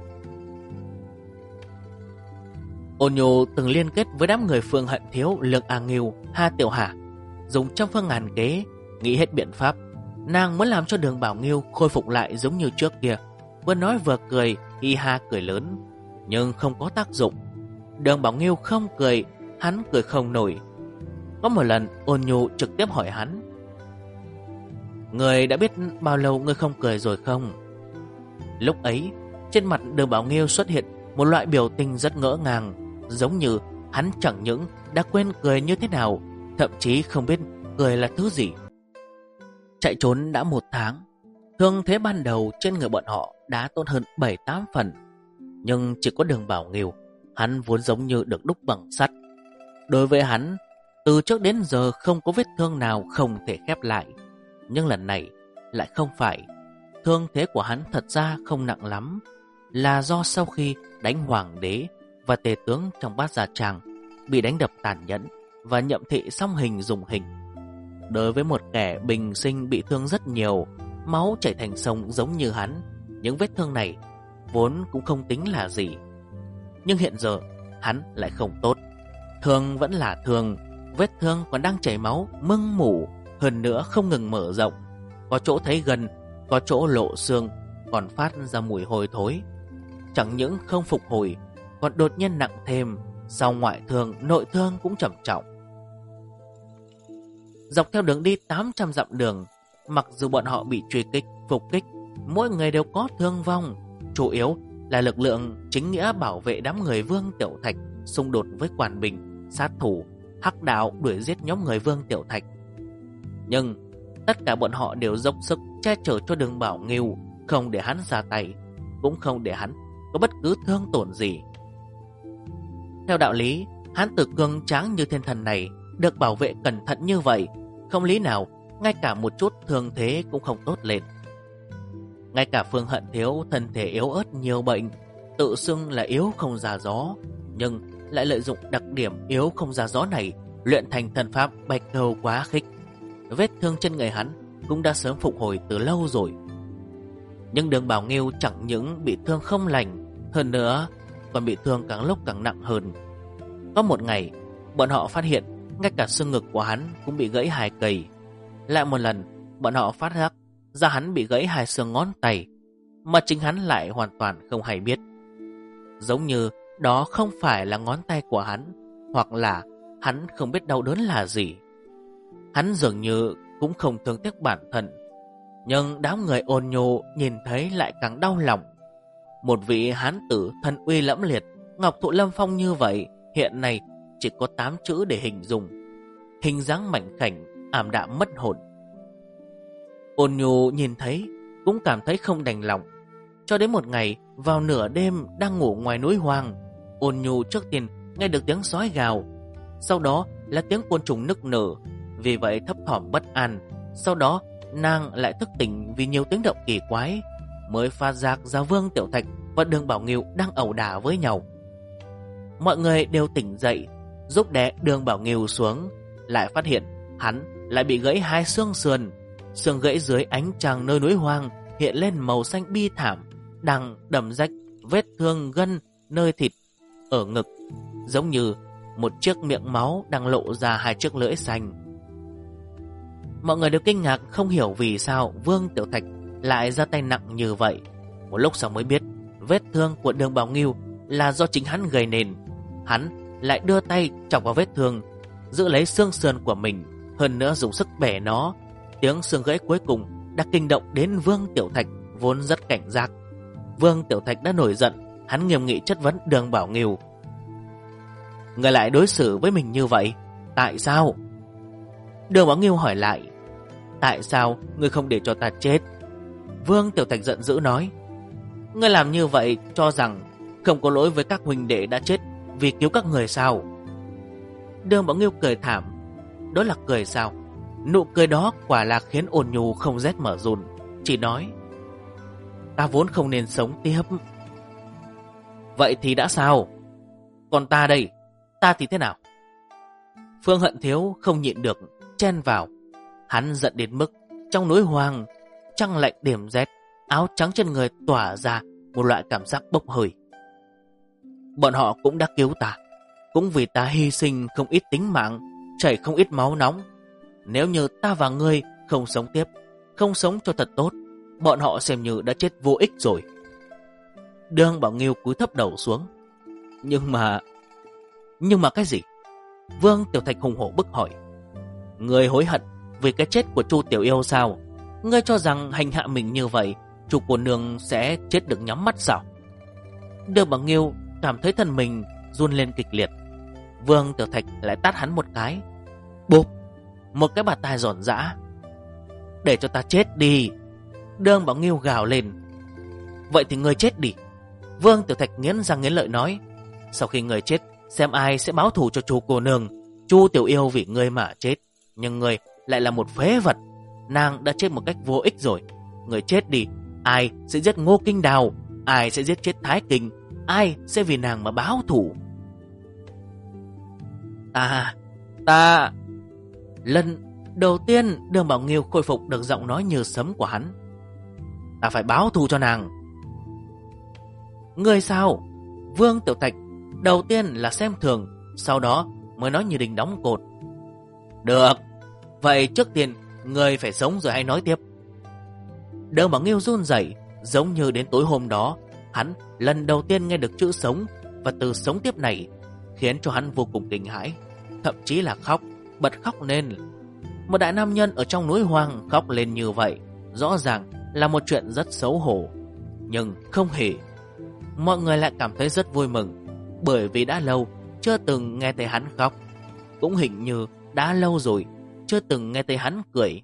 Ôn Nhu từng liên kết với đám người Phương Hận Thiếu, Lương A Nghiêu, Hà Tiểu Hà, dùng trăm phương ngàn kế, nghĩ hết biện pháp. Nàng muốn làm cho Đường Bảo Nghiêu khôi phục lại giống như trước kia, vừa nói vừa cười, hi ha cười lớn, nhưng không có tác dụng. Đường Bảo Nghiêu không cười, hắn cười không nổi. Có một lần Ôn Nhu trực tiếp hỏi hắn: Người đã biết bao lâu ngươi không cười rồi không? Lúc ấy trên mặt Đường Bảo Nghiêu xuất hiện một loại biểu tình rất ngỡ ngàng, giống như hắn chẳng những đã quên cười như thế nào, thậm chí không biết cười là thứ gì. Chạy trốn đã 1 tháng, thương thế ban đầu trên người bọn họ đã tốt hơn 7-8 phần. Nhưng chỉ có Đường Bảo Nghiêu, hắn vốn giống như được đúc bằng sắt. Đối với hắn, từ trước đến giờ không có vết thương nào không thể khép lại. Nhưng lần này lại không phải. Thương thế của hắn thật ra không nặng lắm, là do sau khi đánh hoàng đế và tề tướng trong Bát Gia Trang bị đánh đập tàn nhẫn và Nhậm Thị song hình dùng hình. Đối với một kẻ bình sinh bị thương rất nhiều, máu chảy thành sông giống như hắn, những vết thương này vốn cũng không tính là gì. Nhưng hiện giờ hắn lại không tốt. Thương vẫn là thương, vết thương còn đang chảy máu mưng mủ, hơn nữa không ngừng mở rộng. Có chỗ thấy gần, có chỗ lộ xương, còn phát ra mùi hôi thối. Chẳng những không phục hồi, còn đột nhiên nặng thêm. Sau ngoại thương, nội thương cũng trầm trọng. Dọc theo đường đi 800 dặm đường, mặc dù bọn họ bị truy kích, phục kích, mỗi người đều có thương vong. Chủ yếu là lực lượng chính nghĩa bảo vệ đám người Vương Tiểu Thạch xung đột với Quản Bình, sát thủ, hắc đạo đuổi giết nhóm người Vương Tiểu Thạch. Nhưng tất cả bọn họ đều dốc sức che chở cho Đường Bảo Nghiêu, không để hắn ra tay, cũng không để hắn có bất cứ thương tổn gì. Theo đạo lý, hán tử cương tráng như thiên thần này được bảo vệ cẩn thận như vậy, không lý nào ngay cả một chút thương thế cũng không tốt lên. Ngay cả Phương Hận Thiếu thân thể yếu ớt nhiều bệnh, tự xưng là yếu không ra gió, nhưng lại lợi dụng đặc điểm yếu không ra gió này luyện thành thần pháp Bạch Cầu Quá Khích. Vết thương trên người hắn cũng đã sớm phục hồi từ lâu rồi. Nhưng Đường Bảo Nghiêu chẳng những bị thương không lành, hơn nữa còn bị thương càng lúc càng nặng hơn. Có một ngày, bọn họ phát hiện ngay cả xương ngực của hắn cũng bị gãy 2 cây. Lại một lần, bọn họ phát giác ra hắn bị gãy 2 xương ngón tay, mà chính hắn lại hoàn toàn không hay biết. Giống như đó không phải là ngón tay của hắn, hoặc là hắn không biết đau đớn là gì. Hắn dường như cũng không thương tiếc bản thân, nhưng đám người ôn nhô nhìn thấy lại càng đau lòng. Một vị hán tử thân uy lẫm liệt, ngọc thụ lâm phong như vậy, hiện nay chỉ có 8 chữ để hình dung: hình dáng mảnh khảnh, ảm đạm mất hồn. Ôn nhu nhìn thấy cũng cảm thấy không đành lòng. Cho đến một ngày, vào nửa đêm đang ngủ ngoài núi hoang, Ôn nhu trước tiên nghe được tiếng sói gào, sau đó là tiếng côn trùng nức nở. Vì vậy thấp thỏm bất an. Sau đó nàng lại thức tỉnh vì nhiều tiếng động kỳ quái, mới phát giác ra Vương Tiểu Thạch và Đường Bảo Nghiêu đang ẩu đả với nhau. Mọi người đều tỉnh dậy, giúp đè Đường Bảo Nghiêu xuống, lại phát hiện hắn lại bị gãy 2 xương sườn. Xương gãy dưới ánh trăng nơi núi hoang hiện lên màu xanh bi thảm, đang đầm rách vết thương gân nơi thịt ở ngực, giống như một chiếc miệng máu đang lộ ra 2 chiếc lưỡi xanh. Mọi người đều kinh ngạc không hiểu vì sao Vương Tiểu Thạch lại ra tay nặng như vậy. Một lúc sau mới biết vết thương của Đường Bảo Nghiêu là do chính hắn gây nên. Hắn lại đưa tay chọc vào vết thương, giữ lấy xương sườn của mình, hơn nữa dùng sức bẻ nó. Tiếng xương gãy cuối cùng đã kinh động đến Vương Tiểu Thạch vốn rất cảnh giác. Vương Tiểu Thạch đã nổi giận, hắn nghiêm nghị chất vấn Đường Bảo Nghiêu: "Người lại đối xử với mình như vậy, tại sao?" Đường Bảo Nghiêu hỏi lại: "Tại sao ngươi không để cho ta chết?" Vương Tiểu Thạch giận dữ nói: "Ngươi làm như vậy cho rằng không có lỗi với các huynh đệ đã chết vì cứu các người sao?" Đường Bảo Nghiêu cười thảm. Đó là cười sao? Nụ cười đó quả là khiến Ôn nhu không rét mở run, chỉ nói: "Ta vốn không nên sống tiếp." "Vậy thì đã sao? Còn ta đây, ta thì thế nào?" Phương Hận Thiếu không nhịn được chen vào. Hắn giận đến mức trong núi hoang, trăng lạnh đêm rét, áo trắng trên người tỏa ra một loại cảm giác bốc hơi. "Bọn họ cũng đã cứu ta, cũng vì ta hy sinh không ít tính mạng, chảy không ít máu nóng. Nếu như ta và ngươi không sống tiếp, không sống cho thật tốt, bọn họ xem như đã chết vô ích rồi." Đường Bảo Nghiêu cúi thấp đầu xuống. Nhưng mà cái gì?" Vương Tiểu Thạch hùng hổ bức hỏi. "Ngươi hối hận vì cái chết của Chu Tiểu Yêu sao? Ngươi cho rằng hành hạ mình như vậy, Chu cô nương sẽ chết được nhắm mắt sao?" Đường Bảo Nghiêu cảm thấy thân mình run lên kịch liệt. Vương Tiểu Thạch lại tát hắn một cái. Bụp, một cái bạt tai giòn giã. Để cho ta chết đi. Đường Bảo Nghiêu gào lên. Vậy thì ngươi chết đi. Vương Tiểu Thạch nghiến răng nghiến lợi nói. Sau khi ngươi chết, xem ai sẽ báo thù cho chu cô nương. Chu Tiểu Yêu vì ngươi mà chết, nhưng ngươi lại là một phế vật. Nàng đã chết một cách vô ích rồi. Ngươi chết đi, ai sẽ giết Ngô Kinh Đào, ai sẽ giết chết Thái Kinh, ai sẽ vì nàng mà báo thù. Ta lần đầu tiên Đường Bảo Nghiêu khôi phục được giọng nói như sấm của hắn. Ta phải báo thù cho nàng. Ngươi sao? Vương Tiểu Thạch đầu tiên là xem thường, sau đó mới nói như đình đóng cột. Được, vậy trước tiên ngươi phải sống rồi hãy nói tiếp. Đường Bảo Nghiêu run rẩy, giống như đến tối hôm đó hắn lần đầu tiên nghe được chữ sống, và từ sống tiếp này khiến cho hắn vô cùng kinh hãi, thậm chí là khóc, bật khóc lên. Một đại nam nhân ở trong núi hoang khóc lên như vậy, rõ ràng là một chuyện rất xấu hổ. Nhưng không hề, mọi người lại cảm thấy rất vui mừng, bởi vì đã lâu chưa từng nghe thấy hắn khóc, cũng hình như đã lâu rồi chưa từng nghe thấy hắn cười.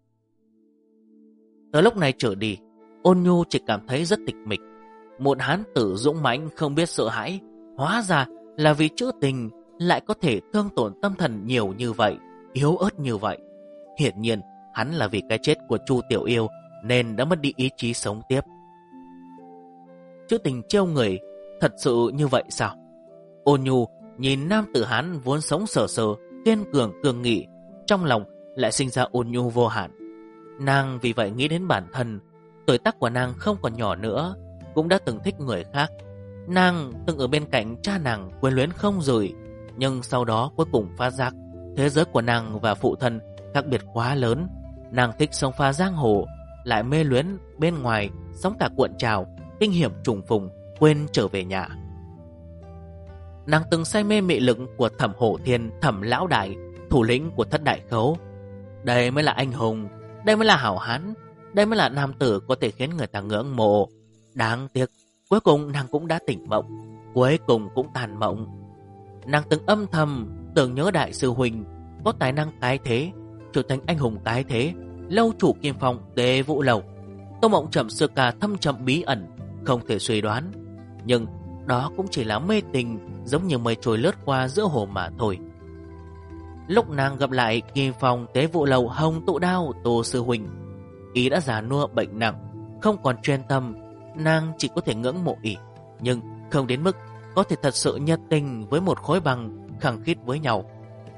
Từ lúc này trở đi, Ôn Nhu chỉ cảm thấy rất tịch mịch. Một hán tử dũng mãnh không biết sợ hãi, hóa ra là vì trữ tình lại có thể thương tổn tâm thần nhiều như vậy, yếu ớt như vậy. Hiển nhiên hắn là vì cái chết của Chu Tiểu Yêu nên đã mất đi ý chí sống tiếp. Trữ tình trêu người thật sự như vậy sao? Ôn Nhu nhìn nam tử hán vốn sống sờ sờ, kiên cường cường nghị, trong lòng lại sinh ra ôn nhu vô hạn. Nàng vì vậy nghĩ đến bản thân, tuổi tác của nàng không còn nhỏ nữa, cũng đã từng thích người khác. Nàng từng ở bên cạnh cha nàng quyến luyến không rời, nhưng sau đó cuối cùng phát giác thế giới của nàng và phụ thân khác biệt quá lớn. Nàng thích sông pha giang hồ, lại mê luyến bên ngoài sóng cả cuộn trào, kinh hiểm trùng phùng, quên trở về nhà. Nàng từng say mê mị lực của Thẩm Hổ Thiên, Thẩm Lão Đại, thủ lĩnh của Thất Đại Khấu. Đây mới là anh hùng, đây mới là hảo hán, đây mới là nam tử có thể khiến người ta ngưỡng mộ. Đáng tiếc, cuối cùng nàng cũng đã tỉnh mộng, cuối cùng cũng tàn mộng. Nàng từng âm thầm tưởng nhớ đại sư huynh có tài năng cái thế, trở thành anh hùng cái thế, lâu chủ Kim Phong Tế Vũ Lầu. Tô mộng trầm xưa ca thâm trầm bí ẩn, không thể suy đoán, nhưng đó cũng chỉ là mê tình, giống như mây trôi lướt qua giữa hồ mà thôi. Lúc nàng gặp lại Kim Phong Tế Vũ Lầu Hồng Tụ Đao Tô sư huynh, ý đã già nua bệnh nặng, không còn chuyên tâm. Nàng chỉ có thể ngưỡng mộ ý, nhưng không đến mức có thể thật sự nhiệt tình với một khối băng khăng khít với nhau.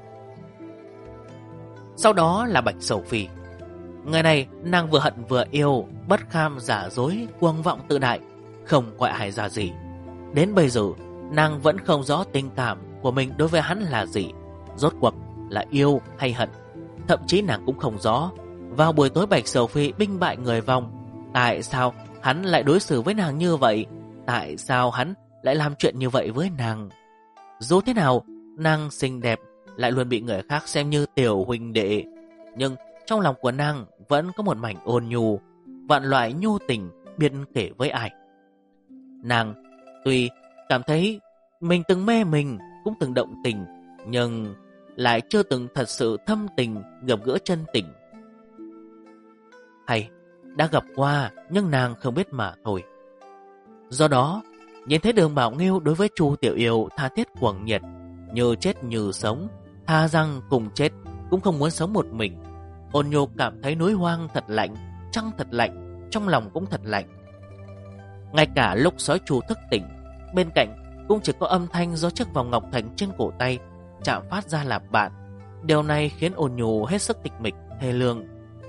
Sau đó là Bạch Sầu Phi. Người này nàng vừa hận vừa yêu, bất kham giả dối, cuồng vọng tự đại, không gọi ai ra gì. Đến bây giờ nàng vẫn không rõ tình cảm của mình đối với hắn là gì, rốt cuộc là yêu hay hận. Thậm chí nàng cũng không rõ vào buổi tối Bạch Sầu Phi binh bại người vong, tại sao hắn lại đối xử với nàng như vậy, tại sao hắn lại làm chuyện như vậy với nàng. Dù thế nào, nàng xinh đẹp lại luôn bị người khác xem như tiểu huynh đệ, nhưng trong lòng của nàng vẫn có một mảnh ôn nhu, vạn loại nhu tình biết kể với ai. Nàng tuy cảm thấy mình từng mê mình, cũng từng động tình, nhưng lại chưa từng thật sự thâm tình gặp gỡ chân tình. Hay đã gặp qua, nhưng nàng không biết mà thôi. Do đó, nhìn thấy Đường Bảo Nghiêu đối với Chu Tiểu Yêu tha thiết cuồng nhiệt, như chết như sống, tha rằng cùng chết cũng không muốn sống một mình. Ôn Nhu cảm thấy núi hoang thật lạnh, trăng thật lạnh, trong lòng cũng thật lạnh. Ngay cả lúc sói Chu thức tỉnh, bên cạnh cũng chỉ có âm thanh do chiếc vòng ngọc thành trên cổ tay chạm phát ra làm bạn. Điều này khiến Ôn Nhu hết sức tịch mịch, thê lương.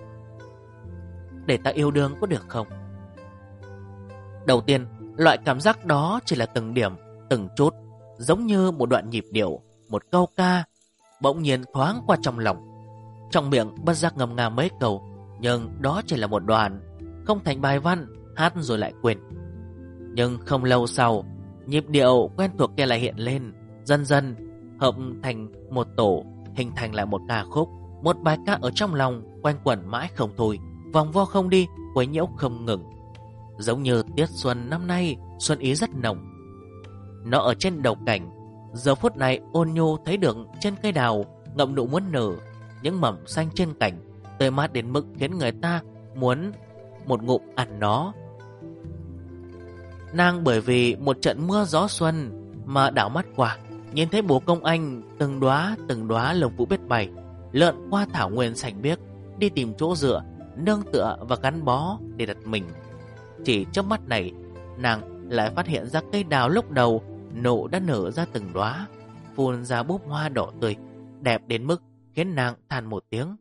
Để ta yêu đương có được không? Đầu tiên, loại cảm giác đó chỉ là từng điểm, từng chút, giống như một đoạn nhịp điệu, một câu ca, bỗng nhiên thoáng qua trong lòng. Trong miệng bất giác ngâm nga mấy câu, nhưng đó chỉ là một đoạn, không thành bài văn, hát rồi lại quên. Nhưng không lâu sau, nhịp điệu quen thuộc kia lại hiện lên, dần dần hợp thành một tổ, hình thành lại một ca khúc, một bài ca ở trong lòng quanh quẩn mãi không thôi, vòng vo không đi, quấy nhiễu không ngừng. Giống như tiết xuân năm nay, xuân ý rất nồng. Nó ở trên đầu cảnh, Giờ phút này Ôn Nhu thấy được trên cây đào ngậm nụ muốn nở, những mầm xanh trên cành tươi mát đến mức khiến người ta muốn một ngụm ăn nó. Nàng bởi vì một trận mưa gió xuân mà đảo mắt qua, nhìn thấy bố công anh từng đóa lông vũ biết bay, lượn qua thảo nguyên xanh biếc, đi tìm chỗ dựa, nương tựa và gắn bó để đặt mình. Chỉ chớp mắt này, nàng lại phát hiện ra cây đào lúc đầu nụ đã nở ra từng đóa, phun ra búp hoa đỏ tươi, đẹp đến mức khiến nàng than một tiếng.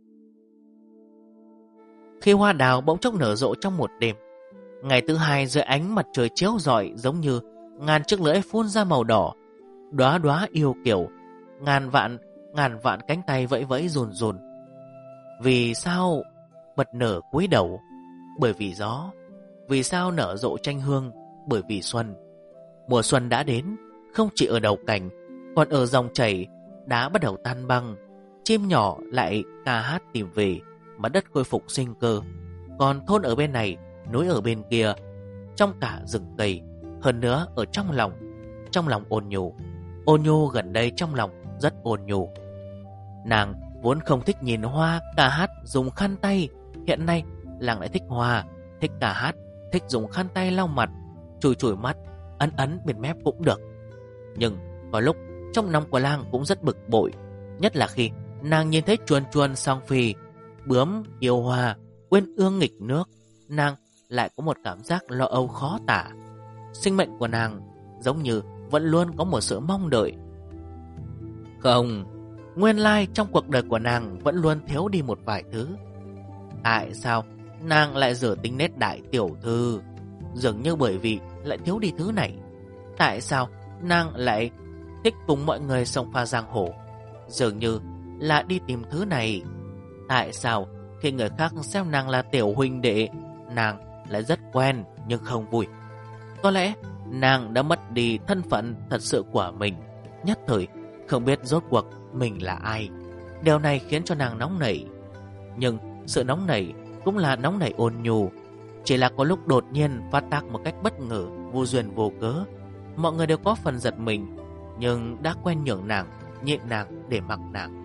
Khi hoa đào bỗng chốc nở rộ trong một đêm, ngày thứ hai dưới ánh mặt trời chiếu rọi giống như ngàn chiếc lưỡi phun ra màu đỏ, đóa đóa yêu kiều, ngàn vạn cánh tay vẫy vẫy run run. Vì sao bật nở cúi đầu? Bởi vì gió. Vì sao nở rộ tranh hương? Bởi vì xuân. Mùa xuân đã đến, không chỉ ở đầu cành, còn ở dòng chảy đã bắt đầu tan băng. Chim nhỏ lại ca hát tìm về, mặt đất khôi phục sinh cơ. Còn thôn ở bên này, núi ở bên kia, trong cả rừng cây, hơn nữa ở trong lòng Ôn Nhu. Ôn Nhu gần đây trong lòng rất ôn nhu. Nàng vốn không thích nhìn hoa ca hát dùng khăn tay, hiện nay nàng lại thích hoa, thích ca hát, thích dùng khăn tay lau mặt, chùi mắt, ấn bên mép cũng được. Nhưng có lúc trong lòng của nàng cũng rất bực bội, nhất là khi nàng nhìn thấy chuồn song phi, bướm yêu hoa, uyên ương nghịch nước, nàng lại có một cảm giác lo âu khó tả. Sinh mệnh của nàng giống như vẫn luôn có một sự mong đợi. Không, nguyên lai trong cuộc đời của nàng vẫn luôn thiếu đi một vài thứ. Tại sao nàng lại dở tính nết đại tiểu thư? Dường như bởi vì lại thiếu đi thứ này. Tại sao nàng lại thích cùng mọi người xông pha giang hồ? Dường như là đi tìm thứ này. Tại sao khi người khác xem nàng là tiểu huynh đệ, nàng lại rất quen nhưng không vui? Có lẽ nàng đã mất đi thân phận thật sự của mình, nhất thời không biết rốt cuộc mình là ai. Điều này khiến cho nàng nóng nảy. Nhưng sự nóng nảy cũng là nóng nảy ôn nhu. Chỉ là có lúc đột nhiên phát tác một cách bất ngờ, vô duyên vô cớ. Mọi người đều có phần giật mình, nhưng đã quen nhường nàng, nhịn nàng để mặc nàng.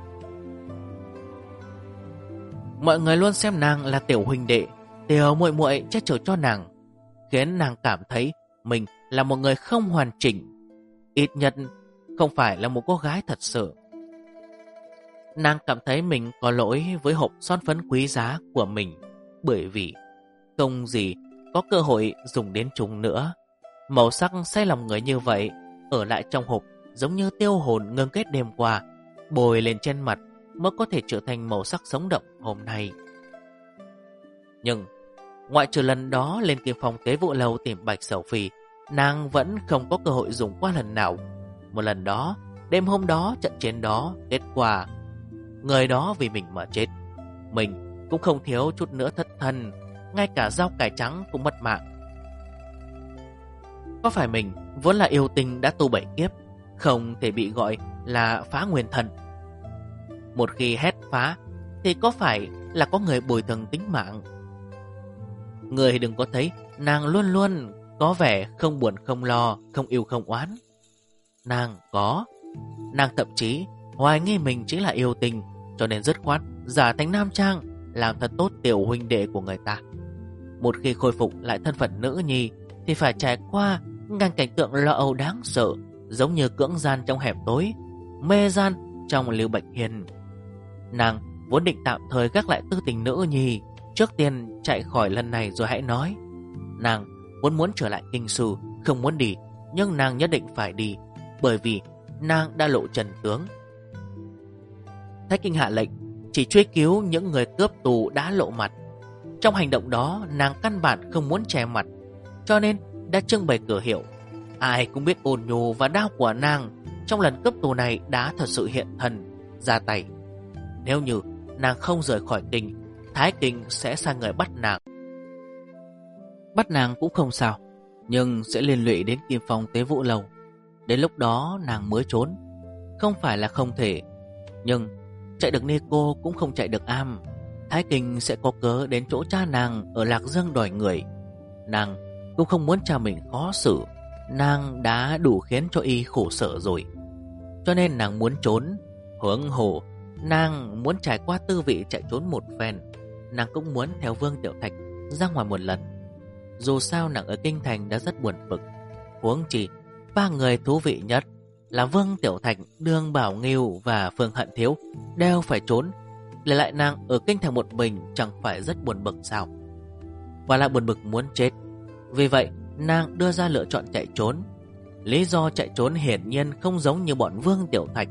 Mọi người luôn xem nàng là tiểu huynh đệ, tiểu muội muội che chở cho nàng, khiến nàng cảm thấy mình là một người không hoàn chỉnh, ít nhất không phải là một cô gái thật sự. Nàng cảm thấy mình có lỗi với hộp son phấn quý giá của mình, bởi vì không gì có cơ hội dùng đến chúng nữa. Màu sắc say lòng người như vậy ở lại trong hộp giống như tiêu hồn ngưng kết đêm qua, bồi lên trên mặt mới có thể trở thành màu sắc sống động hôm nay. Nhưng ngoại trừ lần đó lên Kim Phong Tế Vụ Lâu tìm Bạch Sầu Phi, nàng vẫn không có cơ hội dùng qua lần nào. Một lần đó, đêm hôm đó, trận chiến đó, kết quả người đó vì mình mà chết. Mình cũng không thiếu chút nữa thất thân, ngay cả rau cải trắng cũng mất mạng. Có phải mình vốn là yêu tình đã tu 7 kiếp, không thể bị gọi là phá nguyên thần? Một khi hét phá thì có phải là có người bồi thường tính mạng? Người đừng có thấy nàng luôn luôn có vẻ không buồn không lo, không yêu không oán. Nàng thậm chí hoài nghi mình chính là yêu tình, cho nên dứt khoát giả thành nam trang, làm thật tốt tiểu huynh đệ của người ta. Một khi khôi phục lại thân phận nữ nhi thì phải trải qua ngàn cảnh tượng lo âu đáng sợ, giống như cưỡng gian trong hẻm tối, mê gian trong Lưu Bạch Hiền. Nàng vốn định tạm thời gác lại tư tình nữ nhi, trước tiên chạy khỏi lần này rồi hãy nói. Nàng vốn muốn trở lại kinh sư, không muốn đi, nhưng nàng nhất định phải đi, bởi vì nàng đã lộ trần tướng. Thái Kinh hạ lệnh chỉ truy cứu những người cướp tù đã lộ mặt. Trong hành động đó, nàng căn bản không muốn che mặt, cho nên đã trưng bày cửa hiệu. Ai cũng biết ôn nhu và đao của nàng trong lần cướp tù này đã thật sự hiện thân ra tay. Nếu như nàng không rời khỏi kinh, Thái Kinh sẽ sai người bắt nàng. Bắt nàng cũng không sao, nhưng sẽ liên lụy đến Kim Phong Tế Vụ Lâu. Đến lúc đó nàng mới trốn. Không phải là không thể, nhưng chạy được Nico cũng không chạy được Am. Thái Kinh sẽ có cớ đến chỗ cha nàng ở Lạc Dương đòi người. Nàng cũng không muốn cha mình khó xử. nàng đã đủ khiến cho y khổ sở rồi. Cho nên nàng muốn trốn. Huống hồ nàng muốn trải qua tư vị chạy trốn một phen. Nàng cũng muốn theo Vương Tiểu Thạch ra ngoài một lần. Dù sao nàng ở kinh thành đã rất buồn bực. Huống chỉ ba người thú vị nhất là Vương Tiểu Thạch, Đường Bảo Nghiêu và Phương Hận Thiếu đều phải trốn. Để lại nàng ở kinh thành một mình chẳng phải rất buồn bực sao? Và lại buồn bực muốn chết. Vì vậy nàng đưa ra lựa chọn chạy trốn. Lý do chạy trốn hiển nhiên không giống như bọn Vương Tiểu Thạch.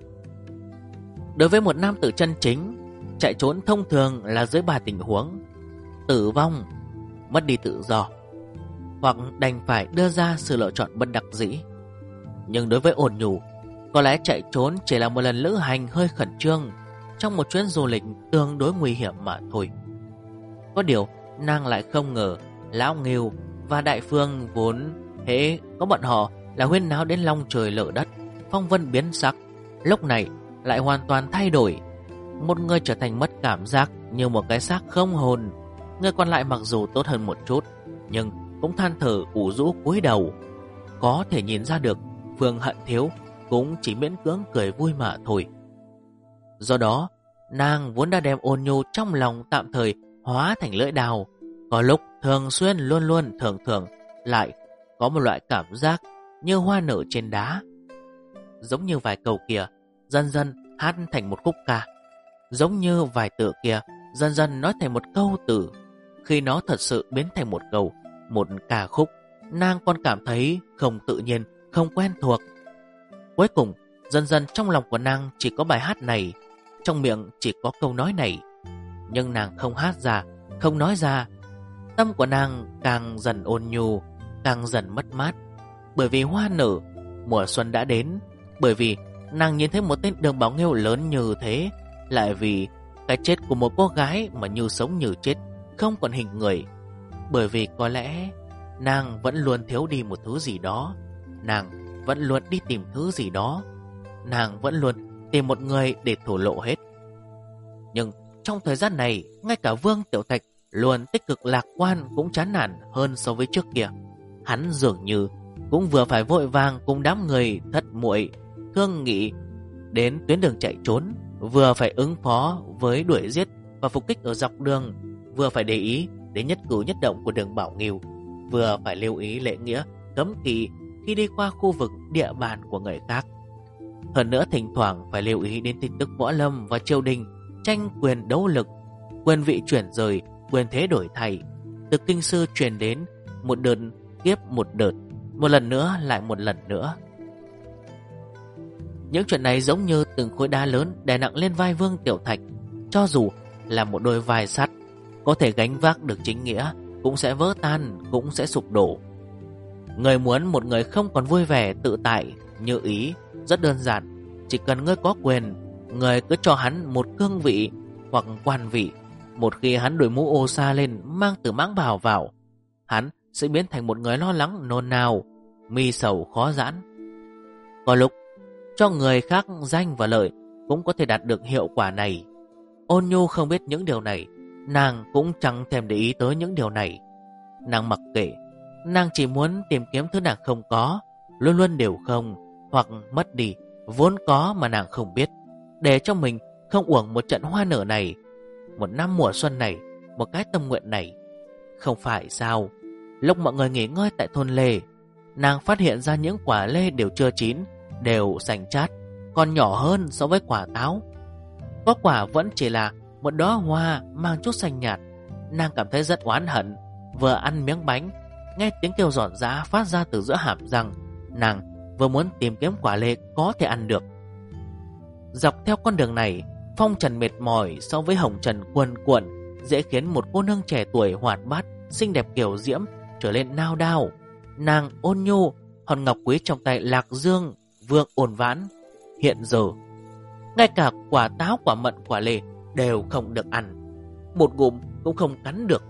Đối với một nam tử chân chính, chạy trốn thông thường là dưới 3 tình huống: tử vong, mất đi tự do, hoặc đành phải đưa ra sự lựa chọn bất đắc dĩ. Nhưng đối với Ôn Nhu, có lẽ chạy trốn chỉ là một lần lữ hành hơi khẩn trương trong một chuyến du lịch tương đối nguy hiểm mà thôi. Có điều nàng lại không ngờ Lão Nghiêu và Đại Phương vốn hễ có bọn họ là huyên náo đến long trời lở đất, phong vân biến sắc, lúc này lại hoàn toàn thay đổi. Một người trở thành mất cảm giác như một cái xác không hồn. Người còn lại mặc dù tốt hơn một chút, nhưng cũng than thở ủ rũ cúi đầu. Có thể nhìn ra được Phương Hận Thiếu cũng chỉ miễn cưỡng cười vui mà thôi. Do đó nàng vốn đã đem Ôn Nhu trong lòng tạm thời hóa thành lưỡi đao. Có lúc thường xuyên luôn luôn thường lại có một loại cảm giác như hoa nở trên đá. Giống như vài câu kia dần dần hát thành một khúc ca, giống như vài từ kia dần dần nói thành một câu từ. Khi nó thật sự biến thành một câu, một ca khúc, nàng còn cảm thấy không tự nhiên, không quen thuộc. Cuối cùng dần dần trong lòng của nàng chỉ có bài hát này, trong miệng chỉ có câu nói này. Nhưng nàng không hát ra, không nói ra. Tâm của nàng càng dần ôn nhu, càng dần mất mát. Bởi vì hoa nở, mùa xuân đã đến. Bởi vì nàng nhìn thấy một tên Đường Bảo Nghiêu lớn như thế. Lại vì cái chết của một cô gái mà như sống như chết, không còn hình người. Bởi vì có lẽ nàng vẫn luôn thiếu đi một thứ gì đó. Nàng vẫn luôn đi tìm thứ gì đó. Nàng vẫn luôn tìm một người để thổ lộ hết. Nhưng trong thời gian này, ngay cả Vương Tiểu Thạch luôn tích cực lạc quan cũng chán nản hơn so với trước kia. Hắn dường như cũng vừa phải vội vàng cùng đám người thất muội thương nghị đến tuyến đường chạy trốn, vừa phải ứng phó với đuổi giết và phục kích ở dọc đường, vừa phải để ý đến nhất cử nhất động của Đường Bảo Nghiêu, vừa phải lưu ý lễ nghĩa cấm kỵ khi đi qua khu vực địa bàn của người khác. Hơn nữa thỉnh thoảng phải lưu ý đến tin tức võ lâm và triều đình tranh quyền đấu lực, quyền vị chuyển rời, quyền thế đổi thay, từ kinh sư truyền đến một đợt tiếp một đợt, một lần nữa lại một lần nữa. Những chuyện này giống như từng khối đá lớn đè nặng lên vai Vương Tiểu Thạch. Cho dù là một đôi vai sắt có thể gánh vác được chính nghĩa, cũng sẽ vỡ tan, cũng sẽ sụp đổ. Người muốn một người không còn vui vẻ tự tại như ý rất đơn giản. Chỉ cần ngươi có quyền, người cứ cho hắn một cương vị hoặc quan vị. Một khi hắn đội mũ ô sa lên, mang từ mãng bào vào, hắn sẽ biến thành một người lo lắng nôn nao, mi sầu khó giãn. Có lúc cho người khác danh và lợi cũng có thể đạt được hiệu quả này. Ôn Nhu không biết những điều này, nàng cũng chẳng thèm để ý tới những điều này. Nàng mặc kệ, nàng chỉ muốn tìm kiếm thứ nàng không có, luôn luôn đều không, hoặc mất đi vốn có mà nàng không biết, để cho mình không uổng một trận hoa nở này, một năm mùa xuân này, một cái tâm nguyện này. Không phải sao? Lúc mọi người nghỉ ngơi tại thôn lê, nàng phát hiện ra những quả lê đều chưa chín, đều xanh chát, còn nhỏ hơn so với quả táo. Có quả vẫn chỉ là một đóa hoa mang chút xanh nhạt. Nàng cảm thấy rất oán hận. Vừa ăn miếng bánh, nghe tiếng kêu giòn giã phát ra từ giữa hàm răng, nàng vừa muốn tìm kiếm quả lê có thể ăn được. Dọc theo con đường này, phong trần mệt mỏi so với hồng trần cuồn cuộn, dễ khiến một cô nương trẻ tuổi hoạt bát, xinh đẹp kiều diễm trở lên nao đao. Nàng Ôn Nhu, hòn ngọc quý trong tay Lạc Dương Vương Ôn Vãn, hiện giờ ngay cả quả táo, quả mận, quả lê đều không được ăn, một ngụm cũng không cắn được.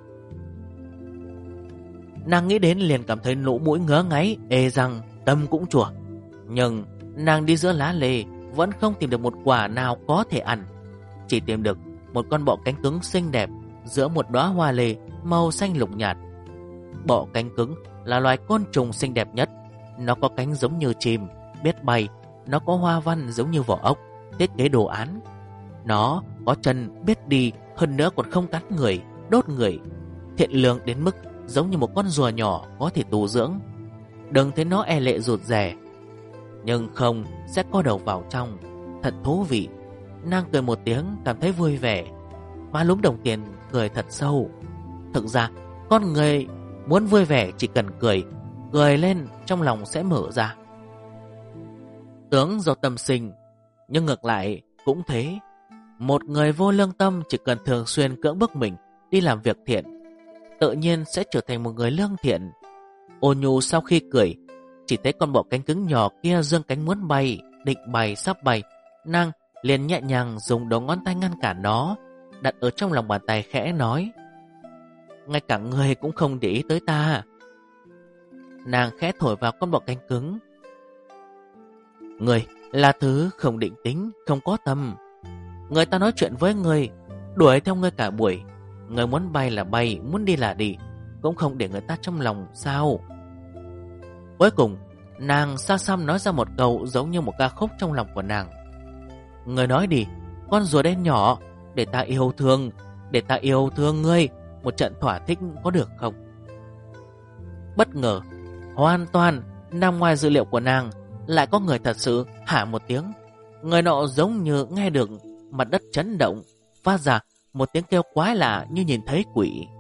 Nàng nghĩ đến liền cảm thấy lỗ mũi ngứa ngáy, ê răng, tâm cũng chua. Nhưng nàng đi giữa lá lê vẫn không tìm được một quả nào có thể ăn, chỉ tìm được một con bọ cánh cứng xinh đẹp giữa một đóa hoa lê màu xanh lục nhạt. Bọ cánh cứng là loài côn trùng xinh đẹp nhất. Nó có cánh giống như chim, biết bay. Nó có hoa văn giống như vỏ ốc, thiết kế đồ án. Nó có chân, biết đi, hơn nữa còn không cắn người, đốt người. Thiện lương đến mức giống như một con rùa nhỏ có thể tu dưỡng. Đừng thấy nó e lệ rụt rè, nhưng không sẽ co đầu vào trong. Thật thú vị. Nàng cười một tiếng cảm thấy vui vẻ. Má lúm đồng tiền cười thật sâu. Thực ra con người muốn vui vẻ chỉ cần cười. Cười lên trong lòng sẽ mở ra. Tướng do tâm sinh, nhưng ngược lại cũng thế. Một người vô lương tâm chỉ cần thường xuyên cưỡng bức mình đi làm việc thiện, tự nhiên sẽ trở thành một người lương thiện. Ôn Nhu sau khi cười, chỉ thấy con bọ cánh cứng nhỏ kia giương cánh muốn bay, định bay sắp bay. Nàng liền nhẹ nhàng dùng đầu ngón tay ngăn cản nó, đặt ở trong lòng bàn tay khẽ nói: ngay cả người cũng không để ý tới ta. Nàng khẽ thổi vào con bọ cánh cứng: người là thứ không định tính, không có tâm. Người ta nói chuyện với người, đuổi theo người cả buổi. Người muốn bay là bay, muốn đi là đi, cũng không để người ta trong lòng sao? Cuối cùng nàng xa xăm nói ra một câu giống như một ca khúc trong lòng của nàng: người nói đi, con rùa đen nhỏ, để ta yêu thương, để ta yêu thương ngươi một trận thỏa thích có được không? Bất ngờ, hoàn toàn nằm ngoài dự liệu của nàng, lại có người thật sự hả một tiếng. Người nọ giống như nghe được mặt đất chấn động, phát ra một tiếng kêu quái lạ như nhìn thấy quỷ.